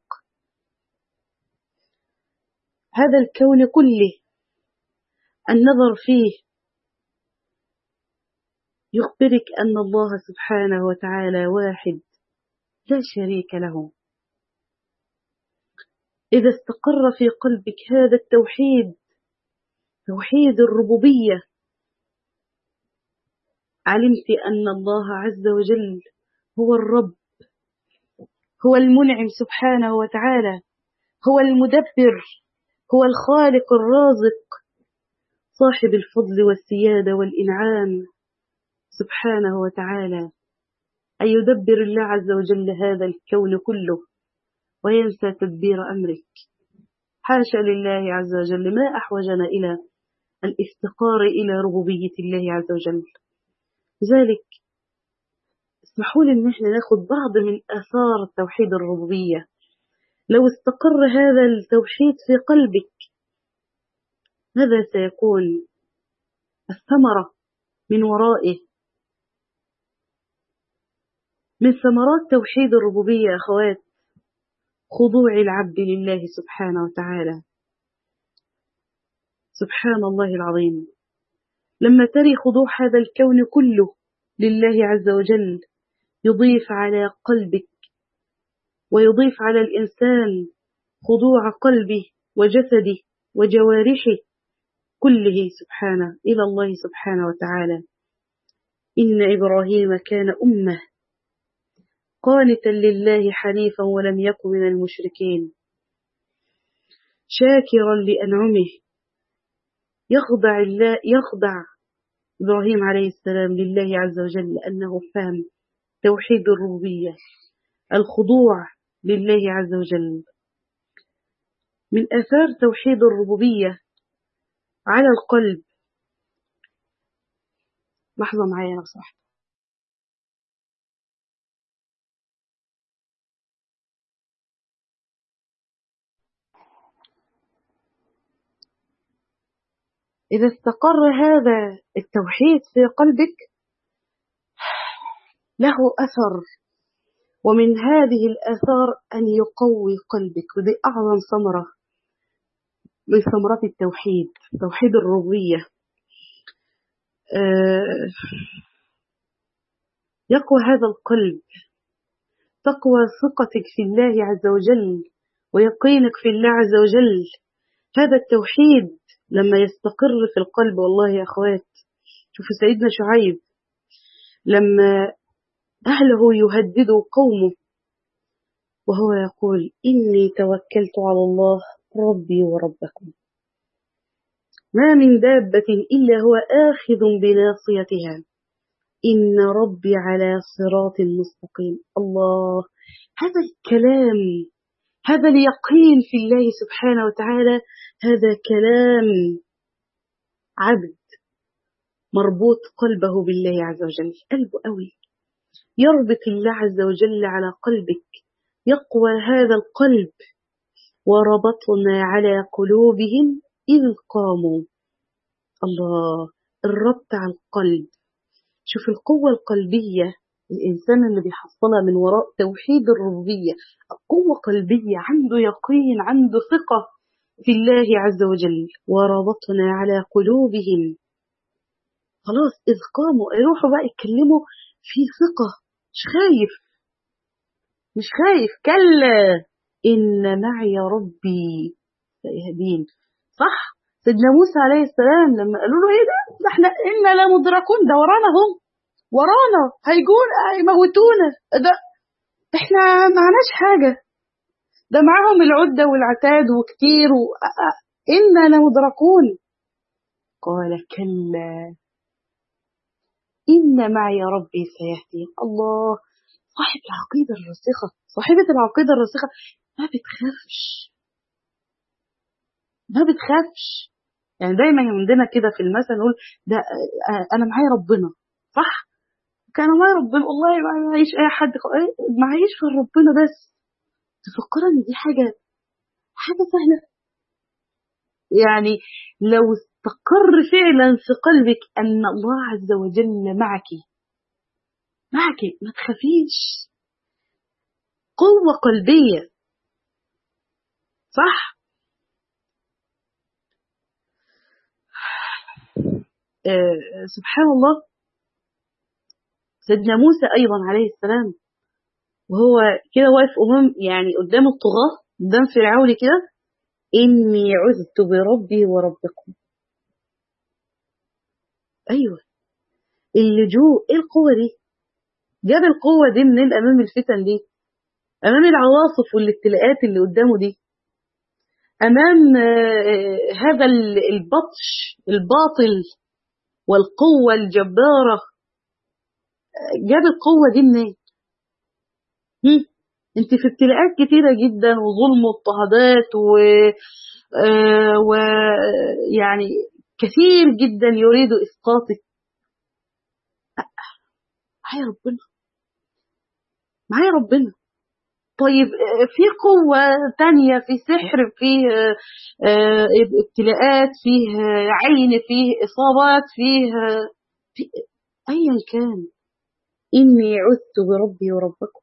هذا الكون كله، النظر فيه يخبرك أن الله سبحانه وتعالى واحد لا شريك له. إذا استقر في قلبك هذا التوحيد، توحيد الربوبية، علمت أن الله عز وجل هو الرب، هو المنعم سبحانه وتعالى، هو المدبر، هو الخالق الرازق، صاحب الفضل والسيادة والإنعام سبحانه وتعالى. أن يدبر الله عز وجل هذا الكون كله وينسى تدبير أمرك. حاشا لله عز وجل، ما أحوجنا إلى الافتقار إلى ربوبية الله عز وجل. لذلك اسمحوا لي ان احنا ناخد بعض من آثار توحيد الربوبية. لو استقر هذا التوحيد في قلبك ماذا سيكون الثمرة من ورائه؟ من ثمرات توحيد الربوبية أخوات خضوع العبد لله سبحانه وتعالى. سبحان الله العظيم. لما تري خضوع هذا الكون كله لله عز وجل يضيف على قلبك ويضيف على الإنسان خضوع قلبه وجسده وجوارحه كله سبحانه إلى الله سبحانه وتعالى. إن إبراهيم كان أمة قانتا لله حنيفا ولم يكن من المشركين شاكرا لأنعمه. يخضع, الله يخضع إبراهيم عليه السلام لله عز وجل لأنه فهم توحيد الربوبية، الخضوع لله عز وجل. من آثار توحيد الربوبية على القلب، لحظة معايا لو سمحت. إذا استقر هذا التوحيد في قلبك له أثر، ومن هذه الآثار أن يقوي قلبك، ودي أعظم ثمرة من ثمرات التوحيد، توحيد الربوبية. آه يقوى هذا القلب، تقوى ثقتك في الله عز وجل ويقينك في الله عز وجل. هذا التوحيد لما يستقر في القلب، والله يا أخوات، شوفوا سيدنا شعيب لما أهله يهددوا قومه وهو يقول إني توكلت على الله ربي وربكم ما من دابة إلا هو آخذ بناصيتها إن ربي على صراط مستقيم. الله، هذا الكلام، هذا اليقين في الله سبحانه وتعالى، هذا كلام عبد مربوط قلبه بالله عز وجل، قلبه قوي، يربط الله عز وجل على قلبك، يقوى هذا القلب. وربطنا على قلوبهم إذ قاموا. الله، الربط على القلب. شوف القوة القلبية الإنسان اللي بيحصلها من وراء توحيد الربوبية، قوة قلبية، عنده يقين، عنده ثقة في الله عز وجل. وربطنا على قلوبهم، خلاص إذ قاموا، يروحوا بقى يتكلموا في ثقة، مش خايف، مش خايف، كلا إن معي ربي سيهدين. صح؟ سيدنا موسى عليه السلام لما قالوا له ايه ده؟ ده احنا إنا لمدركون، ده ورانا هم، ورانا هيجون هيموتونا، ده احنا معناش حاجة، ده معاهم العدة والعتاد وكتير و... إنا لمدركون. قال كلا إن معي ربي سيهدين. الله، صاحب العقيدة الراسخة، صاحبة العقيدة الراسخة ما بتخافش، ما بتخافش. يعني دايما عندنا كده في المثل نقول ده أنا معايا ربنا، صح؟ كان معايا ربنا، والله ما معيش أي حد، معيش غير ربنا بس. تفكر إن دي حاجة حاجة سهلة؟ يعني لو استقر فعلا في قلبك أن الله عز وجل معك، معك، ما تخافيش. قوة قلبية، صح؟ آه سبحان الله. سيدنا موسى أيضا عليه السلام وهو كده واقف أمام، يعني قدام الطغاة، قدام فرعون كده، إني عذت بربي وربكم. أيوة، اللجوء، إيه القوة دي؟ جاب القوة دي منين أمام الفتن دي، أمام العواصف والابتلاءات اللي قدامه دي، أمام آه هذا البطش الباطل والقوة الجبارة، جاب القوة دي منين؟ انت في ابتلاءات كتيرة جدا وظلم واضطهادات و آه ويعني كثير جدا يريد اسقاطك. معايا ربنا، معايا ربنا. طيب في قوة تانية، في سحر، فيه آه ابتلاءات، فيه عين، فيه إصابات، فيه, فيه أيا كان، إني عذت بربي وربكم.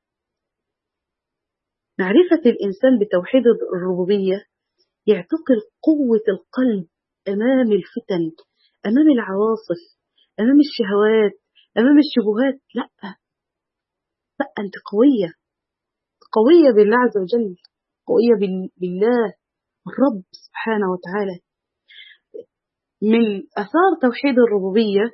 معرفة الإنسان بتوحيد الربوبية يعتقل قوة القلب أمام الفتن، أمام العواصف، أمام الشهوات، أمام الشبهات. لا لا، أنت قوية، قوية بالله عز وجل، قوية بالله الرب سبحانه وتعالى. من أثار توحيد الربوبية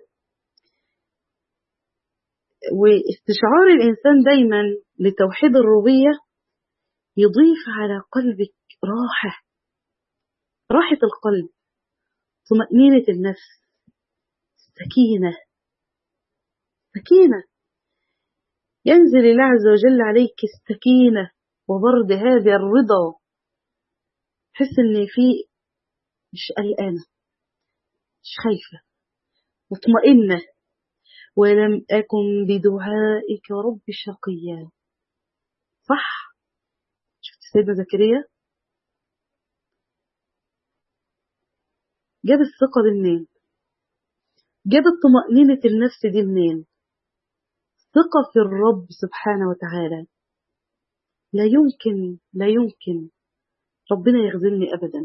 واستشعار الإنسان دايما لتوحيد الربوبية يضيف على قلبك راحة، راحة القلب، طمأنينة النفس، سكينة، سكينة. ينزل الله عز وجل عليك السكينة وبرد هذا الرضا، تحس ان في مش قلقانة، مش خايفة، مطمئنة. ولم أكن بدعائك رب شقيا. صح؟ شفت سيدنا زكريا جاب الثقة دي منين؟ جاب الطمأنينة النفس دي منين؟ ثقة في الرب سبحانه وتعالى. لا يمكن لا يمكن ربنا يخذلني أبدا.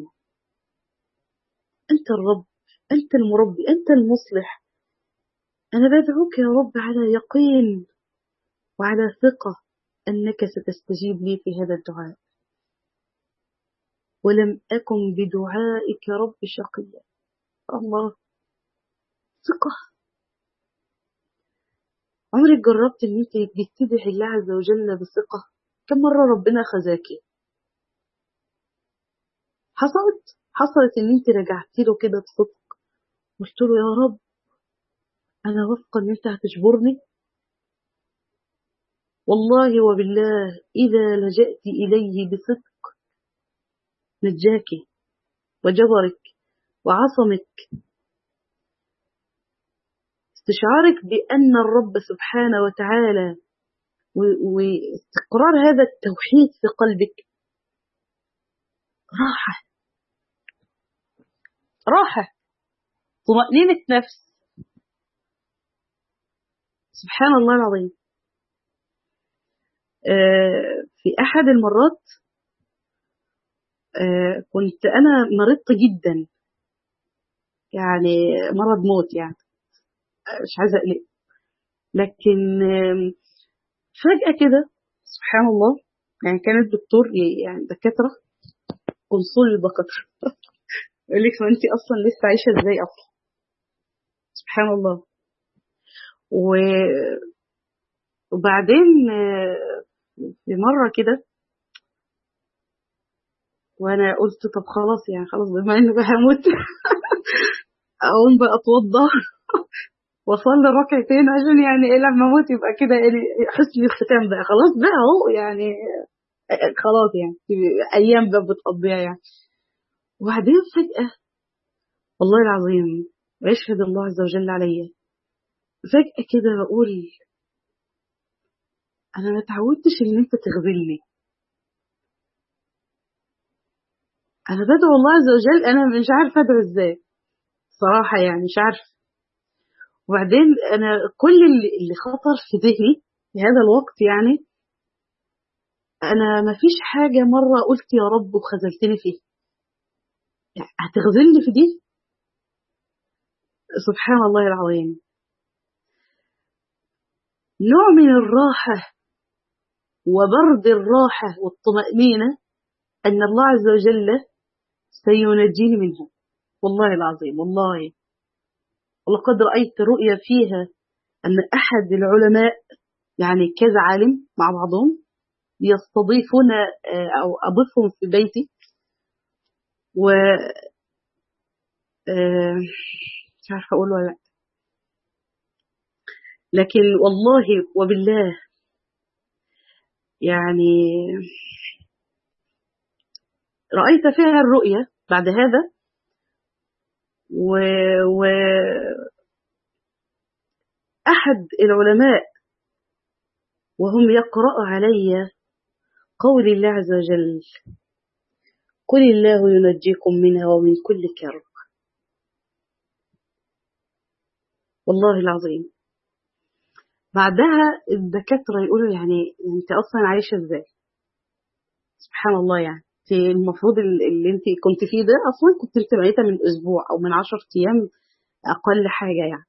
أنت الرب، أنت المربي، أنت المصلح. أنا بدعوك يا رب على يقين وعلى ثقة أنك ستستجيب لي في هذا الدعاء. ولم أكن بدعائك يا رب شقيا. الله، ثقة. عمرك جربت أن أنت تدعي الله عز وجل بثقة؟ كم مرة ربنا خزاكي؟ حصلت حصلت أن أنت رجعتي له كده بصدق، قلت له يا رب أنا واثقة أن أنت هتجبرني. والله وبالله إذا لجأت إليه بصدق نجاك وجبرك وعصمك. استشعارك بأن الرب سبحانه وتعالى واستقرار هذا التوحيد في قلبك راحة راحة طمأنينة نفس. سبحان الله العظيم. في أحد المرات كنت أنا مرضت جدا، يعني مرض موت، يعني مش عايزة أقلق، لكن فجأة كده سبحان الله، يعني كان الدكتور يعني دكاترة كونسول الدكاترة يقول لك ما أنت أصلا لسه عايشة إزاي أصلا. سبحان الله. وبعدين في مرة كده وانا قلت طب خلاص، يعني خلاص بما اني بقى هموت اقوم بقى اتوضى واصلي ركعتين عشان يعني ايه لما اموت يبقى كده يعني حسن الختام بقى، خلاص بقى اهو يعني خلاص يعني ايام بقى بتقضيها يعني. وبعدين فجأة والله العظيم يشهد الله عز وجل عليا، فجأة كده بقول انا ما تعودتش ان انت تغفلني، انا بدعو الله عز وجل، انا مش عارفه ادعو ازاي صراحه، يعني مش عارفه. وبعدين انا كل اللي خطر في ذهني في هذا الوقت، يعني انا ما فيش حاجه مره قلت يا رب وخذلتني فيه، يعني هتخذلني في دي؟ سبحان الله العظيم. نوع من الراحه وبرد الراحه والطمأنينه ان الله عز وجل سينجيني منه. والله العظيم، والله ولقد رأيت رؤيا فيها أن أحد العلماء، يعني كذا عالم مع بعضهم، يستضيفون أو أضيفهم في بيتي، و مش عارفة أقول ولا لا، لكن والله وبالله يعني رأيت فيها الرؤيا بعد هذا، و... و... أحد العلماء وهم يقرأ علي قول الله عز وجل قل الله ينجيكم منها ومن كل كرب. والله العظيم بعدها الدكاترة يقولوا يعني انت اصلا عايشة ازاي؟ سبحان الله. يعني المفروض اللي انت كنت فيه ده اصلا كنت انت ميتة من اسبوع او من عشر ايام اقل حاجة يعني.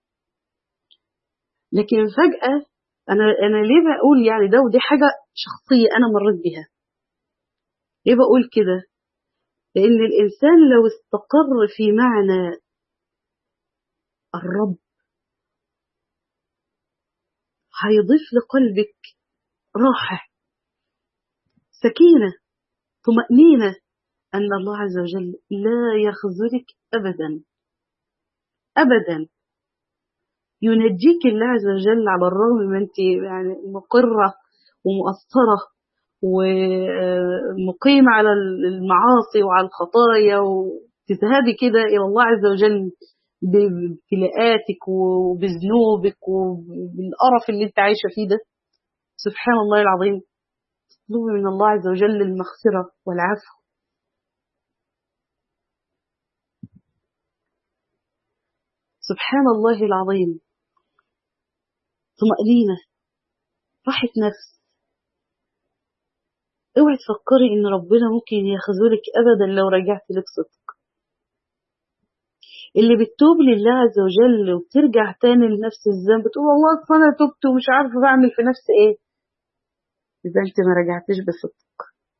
لكن فجأة انا انا ليه بقول يعني ده، ودي حاجة شخصية انا مريت بها. ليه بقول كده؟ لان الانسان لو استقر في معنى الرب هيضيف لقلبك راحة، سكينة، طمأنينة أن الله عز وجل لا يخذلك أبدا أبدا. ينجيك الله عز وجل على الرغم من أنت يعني مقرة ومؤثرة ومقيمة على المعاصي وعلى الخطايا، وتذهبي كده إلى الله عز وجل بابتلاءاتك وبذنوبك وبالقرف اللي انت عايشة فيه ده. سبحان الله العظيم. تطلبي من الله عز وجل المغفرة والعفو. سبحان الله العظيم، طمأنينة، راحة نفس. اوعي تفكري ان ربنا ممكن يخذلك ابدا لو رجعت لك صدق. اللي بتتوب لله عز وجل وبترجع تاني لنفس الذنب تقول والله اصل انا تبت ومش عارفه بعمل في نفسي ايه، اذا انت ما رجعتش بصدق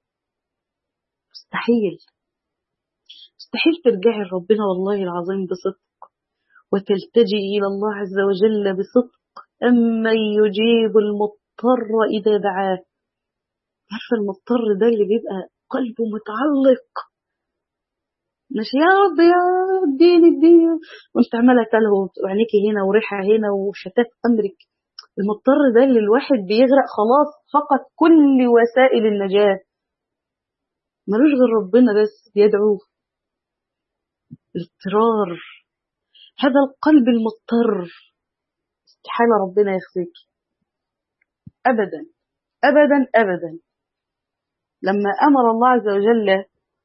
مستحيل مستحيل ترجعي لربنا والله العظيم بصدق وتلتجئي الى الله عز وجل بصدق. اما يجيب المضطر اذا دعاه. عارفه المضطر ده اللي بيبقى قلبه متعلق، مش يا رب يا اديني اديني وانت عماله تلهو وعينيكي هنا وريحه هنا وشتات امرك. المضطر ده اللي الواحد بيغرق خلاص، فقد كل وسائل النجاه، ملوش غير ربنا بس بيدعوه. الاضطرار، هذا القلب المضطر استحاله ربنا يخزيك ابدا ابدا ابدا. لما امر الله عز وجل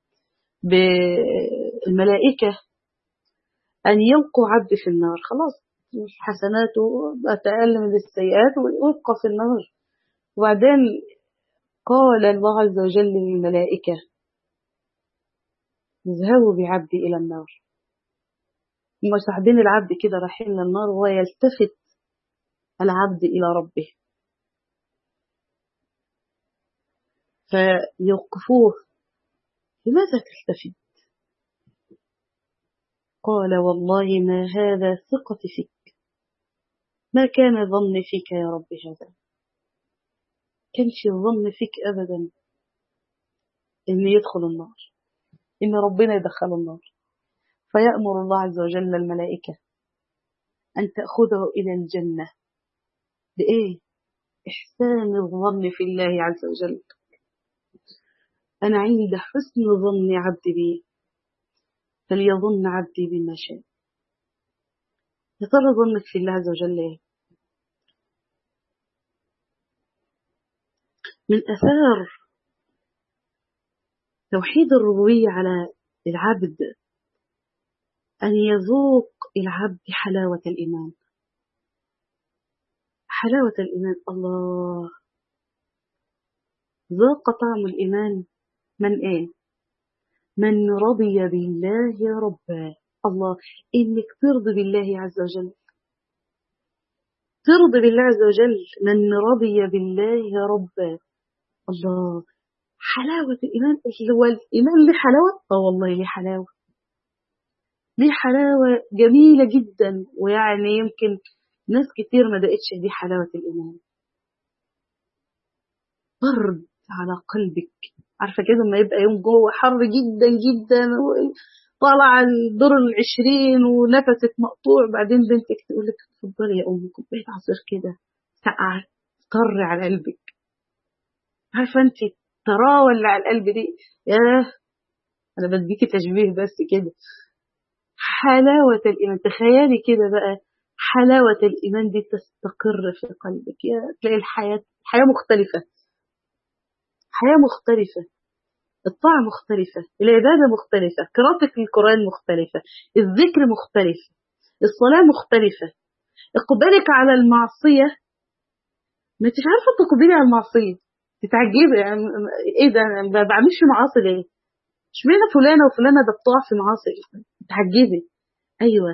بالملائكه أن يلقوا عبد في النار، خلاص حسناته أقل من السيئات ويلقى في النار. وبعدين قال الله عز وجل للملائكة اذهبوا بعبدي إلى النار. هم صاحبين العبد كده رايحين للنار وهو يلتفت العبد إلى ربه فيوقفوه، لماذا تلتفت؟ قال والله ما هذا ثقتي فيك، ما كان ظني فيك يا رب هذا، كانش الظن فيك أبدا إن يدخل النار، إن ربنا يدخل النار. فيأمر الله عز وجل الملائكة أن تأخذه إلى الجنة. بإيه؟ إحسان الظن في الله عز وجل. أنا عند حسن ظن عبدي بي فليظن عبدي بما شاء. يا ترى ظنك في الله عز وجل إيه؟ من أثار توحيد الربوبية على العبد أن يذوق العبد حلاوة الإيمان. حلاوة الإيمان، الله ذاق طعم الإيمان من إيه؟ من رضي بالله ربا. الله، إنك ترضي بالله عز وجل، ترضي بالله عز وجل، من رضي بالله ربا. الله، حلاوة الإيمان. اللي هو الإيمان ليه حلاوة؟ اه والله ليه حلاوة، ليه حلاوة جميلة جدا. ويعني يمكن ناس كتير ما دقتش دي حلاوة الإيمان. برد على قلبك، عارفة كده لما يبقى يوم جوه حر جدا جدا طالع الدور العشرين ونفسك مقطوع، بعدين بنتك تقول لك اتفضلي يا أمي كوباية عصير كده سقعة طر على قلبك. عارفة انت الطراوة اللي على القلب دي؟ ياه، أنا بديكي تشبيه بس كده. حلاوة الإيمان، تخيلي كده بقى حلاوة الإيمان دي تستقر في قلبك، يا تلاقي الحياة حياة مختلفة، حياة مختلفة، الطاعة مختلفة، العبادة مختلفة، قراءتك للقرآن مختلفة، الذكر مختلف، الصلاة مختلفة، إقبالك على المعصية ما انتش عارفة تقبلي على المعصية، تتعجبي يعني ايه ده انا ما بعملش معاصي ليه؟ اشمعنى فلانة وفلانة ده بتقع في معاصي؟ تتعجبي. ايوه،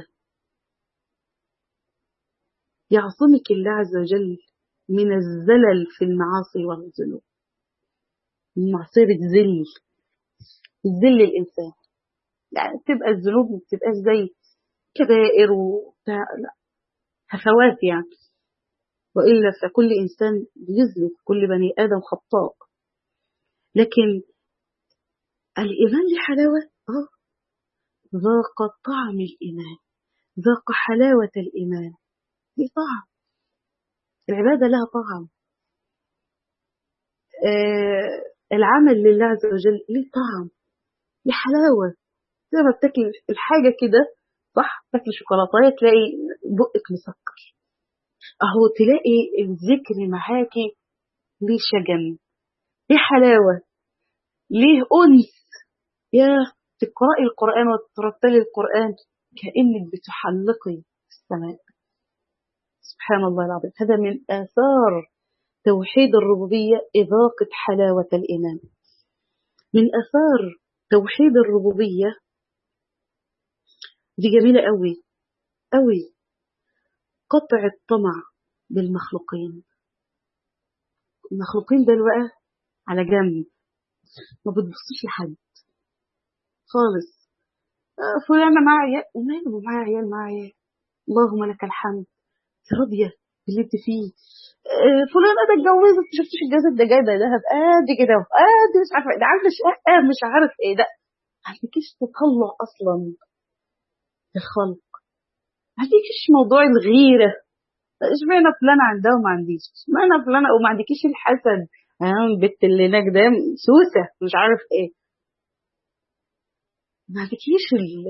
يعصمك الله عز وجل من الزلل في المعاصي والذنوب. المعصية بتذل بتذل الإنسان، يعني تبقى الذنوب ما بتبقاش زي كبائر وبتاع، لا هفوات يعني، وإلا فكل إنسان بيذنب، كل بني آدم خطاء. لكن الإيمان له حلاوة، آه ذاق طعم الإيمان، ذاق حلاوة الإيمان، دي طعم العبادة، لها طعم. آه العمل لله عز وجل ليه طعم، ليه حلاوة. زي ما بتاكل الحاجة كده صح، تاكل شوكولاتاية تلاقي بقك مسكر، اهو تلاقي الذكر معاكي ليه شجن، ليه حلاوة، ليه أنس. يا تقرأي القرآن وترتلي القرآن كأنك بتحلقي السماء. سبحان الله العظيم. هذا من آثار توحيد الربوبية إذاقة حلاوة الإيمان. من آثار توحيد الربوبية دي جميلة قوي قوي، قطع الطمع بالمخلوقين. المخلوقين دول بقى على جنب، ما بتبصيش لحد خالص. آه فلانة معايا عيال، وماله معايا عيال، معايا عيال، اللهم لك الحمد، راضية باللي انت فيه. آه فلانة ده اتجوزت، شفتش الجواز ده جاي ده دهب قد كده قد مش عارفة ده، عارفة شقة مش عارف ايه ده. ما عندكيش تطلع اصلا الخلق، ما عندكيش موضوع الغيرة، اشمعنى فلانة عندها وما عنديش، اشمعنى فلانة وما عندكيش الحسد. اه البت اللي هناك ده سوسة مش عارف ايه. ما عندكيش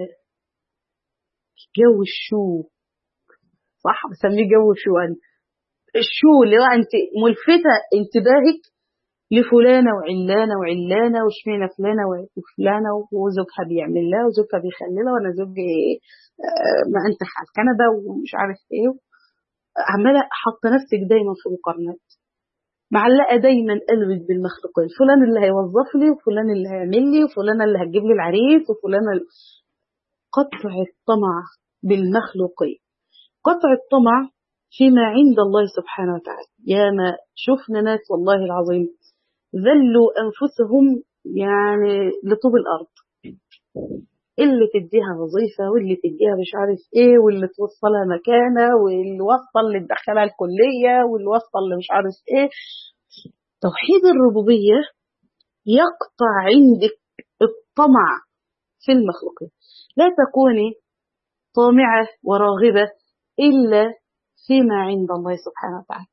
الجو الشو، صح بسميه جو شو أنا. الشو اللي هو انت ملفتة انتباهك لفلانة وعلانة وعلانة واشمعنى فلانة وفلانة وزوجها بيعمل لها وزوجها بيخلي لها وانا زوجي آه ما انت على كندا ومش عارف ايه. عمالة حاطة نفسك دايما في مقارنات، معلقة دايما قلبك بالمخلوقين، فلان اللي هيوظف لي وفلان اللي هيعمل لي وفلان اللي هتجيب لي العريس وفلان اللي... قطع الطمع بالمخلوقين، قطع الطمع فيما عند الله سبحانه وتعالى. يا ما شفنا ناس والله العظيم ذلوا أنفسهم يعني لطوب الأرض، اللي تديها وظيفة واللي تديها مش عارف ايه واللي توصلها مكانة واللي وصل اللي تدخلها الكلية واللي وصل اللي مش عارف ايه. توحيد الربوبية يقطع عندك الطمع في المخلوقين. لا تكوني طامعة وراغبة إلا فيما عند الله سبحانه وتعالى.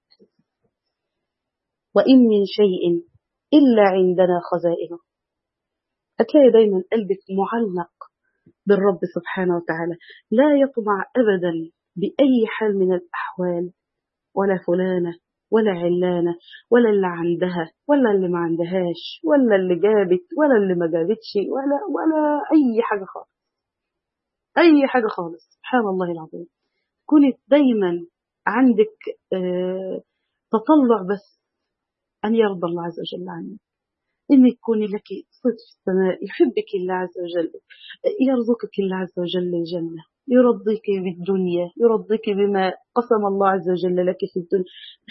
وإن من شيء إلا عندنا خزائنه. هتلاقي دايما قلبك معلق بالرب سبحانه وتعالى، لا يطمع أبدا بأي حال من الأحوال، ولا فلانة ولا علانة ولا اللي عندها ولا اللي ما عندهاش ولا اللي جابت ولا اللي ما جابتش ولا ولا أي حاجة خالص، أي حاجة خالص. سبحان الله العظيم. كوني دايما عندك آه تطلع بس أن يرضى الله عز وجل عنك، إن يكون لك صوت في السماء، يحبك الله عز وجل، يرزقك الله عز وجل الجنة، يرضيك بالدنيا، يرضيك بما قسم الله عز وجل لك في الدنيا،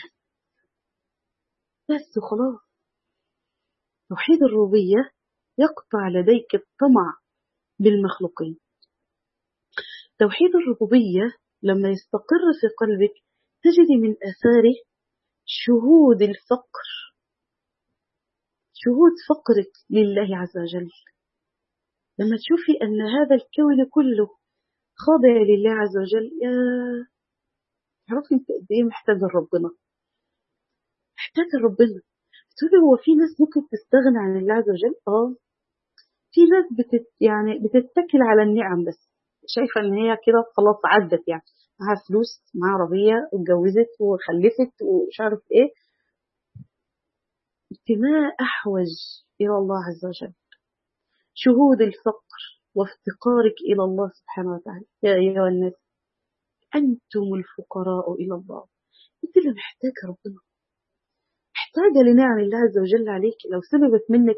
بس خلاص. توحيد الربوبية يقطع لديك الطمع بالمخلوقين. توحيد الربوبية لما يستقر في قلبك تجد من آثاره شهود الفقر، شهود فقرك لله عز وجل. لما تشوفي أن هذا الكون كله خاضع لله عز وجل، يا تعرفي انت قد ايه محتاجة ربنا، محتاجة ربنا. تقولي هو في ناس ممكن تستغنى عن الله عز وجل؟ اه في ناس بتت يعني بتتكل على النعم، بس شايفة ان هي كده خلاص عدت، يعني معاها فلوس معاها عربية واتجوزت وخلفت ومش عارف ايه. انت ما احوج الى الله عز وجل. شهود الفقر وافتقارك الى الله سبحانه وتعالى. يا ايها الناس انتم الفقراء الى الله. انت اللي محتاجة ربنا، محتاجة لنعم الله عز وجل عليك. لو سلبت منك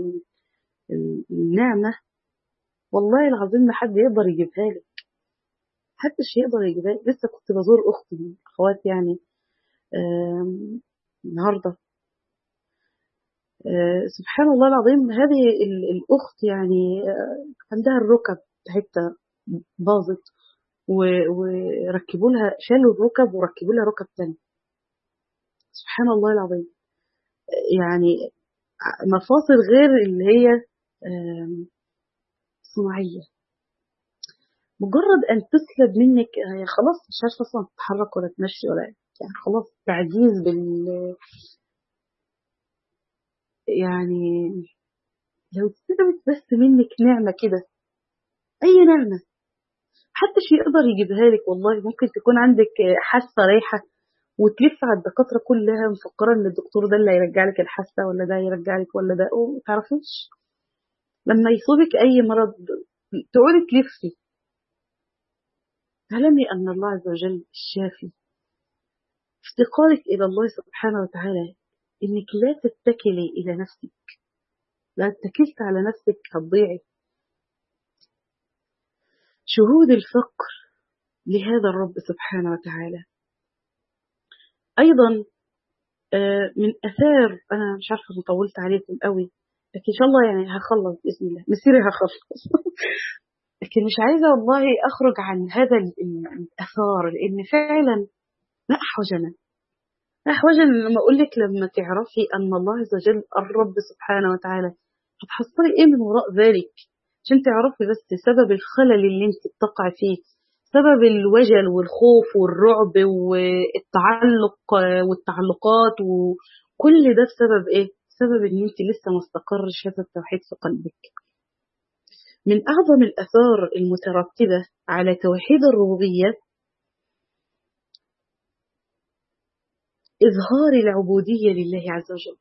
النعمة والله العظيم ما حد يقدر يجيبها لك، محدش يقدر يجيبها لك. لسه كنت بزور أختي من أخوات يعني النهاردة. سبحان الله العظيم، هذه الأخت يعني عندها الركب بتاعتها باظت وركبوا لها، شالوا الركب وركبوا لها ركب تاني. سبحان الله العظيم. يعني مفاصل غير اللي هي صناعية، مجرد أن تسلب منك خلاص مش عارفة أصلا تتحرك ولا تمشي ولا يعني خلاص تعجيز بال يعني. لو تسلبت بس منك نعمة كده، أي نعمة محدش يقدر يجيبها لك. والله ممكن تكون عندك حاسة رايحة وتلف على الدكاترة كلها مفكرة إن الدكتور ده اللي هيرجع لك الحاسة ولا ده هيرجع لك ولا ده، ومتعرفيش لما يصيبك أي مرض تقولي تلفي اعلمي أن الله عز وجل الشافي. افتقارك إلى الله سبحانه وتعالى إنك لا تتكلي إلى نفسك، لا اتكلت على نفسك هتضيعي. شهود الفقر لهذا الرب سبحانه وتعالى. أيضا من أثار، أنا مش عارفة أنا طولت عليكم قوي، لكن إن شاء الله يعني هخلص بإذن الله، مسيري هخلص لكن مش عايزة والله أخرج عن هذا الأثار، لأن فعلا ما أحوجنا ما أحوجنا لما أقول لك لما تعرفي أن الله عز وجل الرب سبحانه وتعالى هتحصلي إيه من وراء ذلك، عشان تعرفي بس سبب الخلل اللي انت بتقع فيه، سبب الوجل والخوف والرعب والتعلق والتعلقات وكل ده بسبب ايه؟ سبب ان انت لسه ما استقرش هذا التوحيد في قلبك. من اعظم الاثار المترتبة على توحيد الربوبية اظهار العبودية لله عز وجل.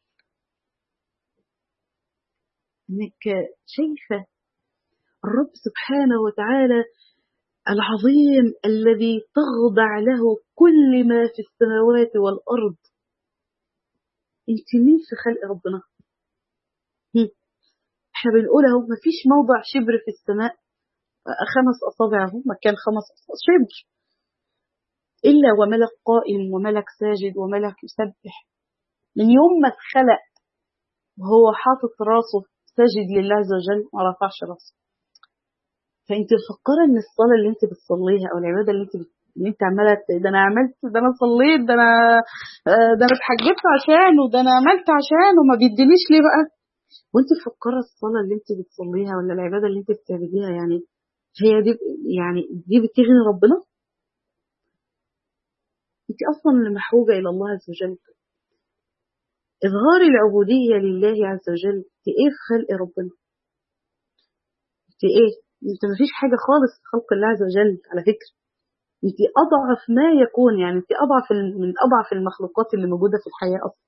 انك شايفة الرب سبحانه وتعالى العظيم الذي تخضع له كل ما في السماوات والأرض. انت مين في خلق ربنا؟ احنا بنقول اهو مفيش موضع شبر في السماء خمس أصابع اهو مكان خمس شبر إلا وملك قائم وملك ساجد وملك يسبح. من يوم ما اتخلق وهو حاطط راسه ساجد لله عز وجل ما رفعش راسه. فانت مفكره ان الصلاه اللي انت بتصليها او العباده اللي انت بت... اللي انت عماله ده انا عملت ده انا صليت ده انا ده انا اتحجبت عشان وده انا عملت عشان وما بيدينيش ليه بقى؟ وانت مفكره الصلاه اللي انت بتصليها ولا العباده اللي انت بتعمليها يعني هي دي يعني دي بتغني ربنا؟ انت اصلا اللي محوجه الى الله عز وجل. اظهار العبوديه لله عز وجل في ايه؟ في خلق ربنا. في ايه؟ انت مفيش حاجه خالص في خلق الله عز وجل على فكره. انت اضعف ما يكون، يعني انت اضعف من اضعف المخلوقات اللي موجوده في الحياه اصلا.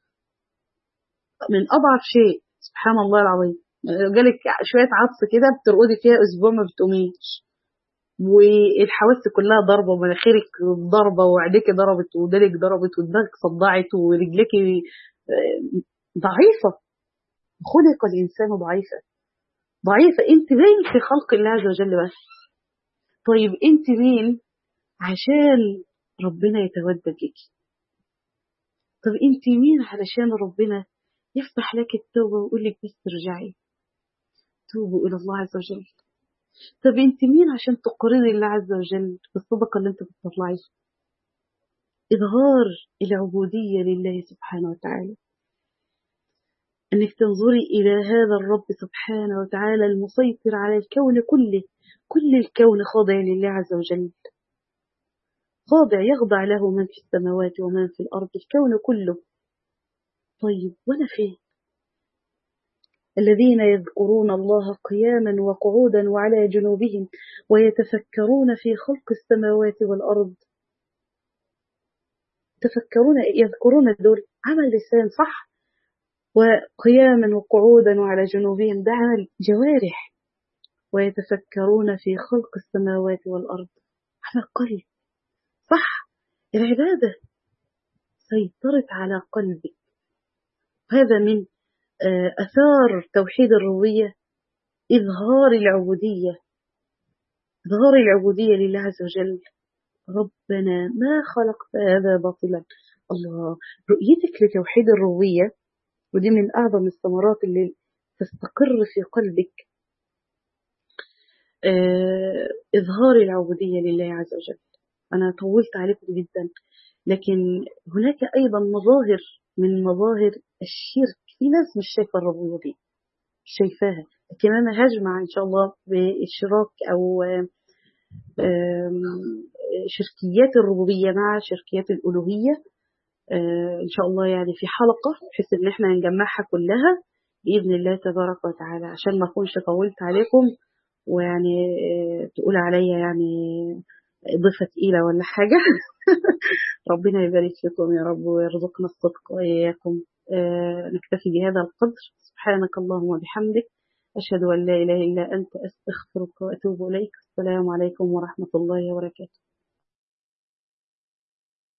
من اضعف شيء سبحان الله العظيم. جالك شويه عطس كده بترقدي فيها اسبوع ما بتقوميش، والحواس كلها ضربه ومناخيرك ضربه وعينيك ضربت ودانك ضربت ودماغك صدعت ورجلك ضعيفه. خلق الانسان ضعيفا ضعيفه. انت مين في خلق الله عز وجل بس؟ طيب انت مين عشان ربنا يتودد لك؟ طب انت مين علشان ربنا يفتح لك التوبة ويقول لك بس ترجعي توبوا إلى الله عز وجل؟ طب انت مين عشان تقرري الله عز وجل بالصدقة اللي انت بتطلعيها؟ إظهار العبودية لله سبحانه وتعالى، أنك تنظري إلى هذا الرب سبحانه وتعالى المسيطر على الكون كله. كل الكون خاضع لله عز وجل، خاضع يخضع له من في السماوات ومن في الأرض، الكون كله. طيب وأنا فين؟ الذين يذكرون الله قياما وقعودا وعلى جنوبهم ويتفكرون في خلق السماوات والأرض. تفكرون يذكرون دول عمل لسان صح، وقياما وقعودا وعلى جنوبهم ده عمل جوارح. ويتفكرون في خلق السماوات والأرض عمل قلب صح. العبادة سيطرت على قلبك. هذا من أثار توحيد الربوبية، إظهار العبودية إظهار العبودية لله عز وجل. ربنا ما خلقت هذا باطلا. الله، رؤيتك لتوحيد الربوبية ودي من أعظم الثمرات اللي تستقر في قلبك. آه إظهار العبودية لله عز وجل. أنا طولت عليكم جدا، لكن هناك أيضا مظاهر من مظاهر الشرك. في ناس مش شايفة الربوبية دي، مش شايفاها، لكن أنا هجمع إن شاء الله بالشراك أو شركيات الربوبية مع شركيات الألوهية إن شاء الله، يعني في حلقة بحيث إن احنا نجمعها كلها بإذن الله تبارك وتعالى، عشان ما أكونش طولت عليكم ويعني تقول عليا يعني ضيفة تقيلة ولا حاجة ربنا يبارك فيكم يا رب ويرزقنا الصدق وإياكم. نكتفي بهذا القدر. سبحانك اللهم وبحمدك، أشهد أن لا إله إلا أنت، أستغفرك وأتوب إليك. السلام عليكم ورحمة الله وبركاته.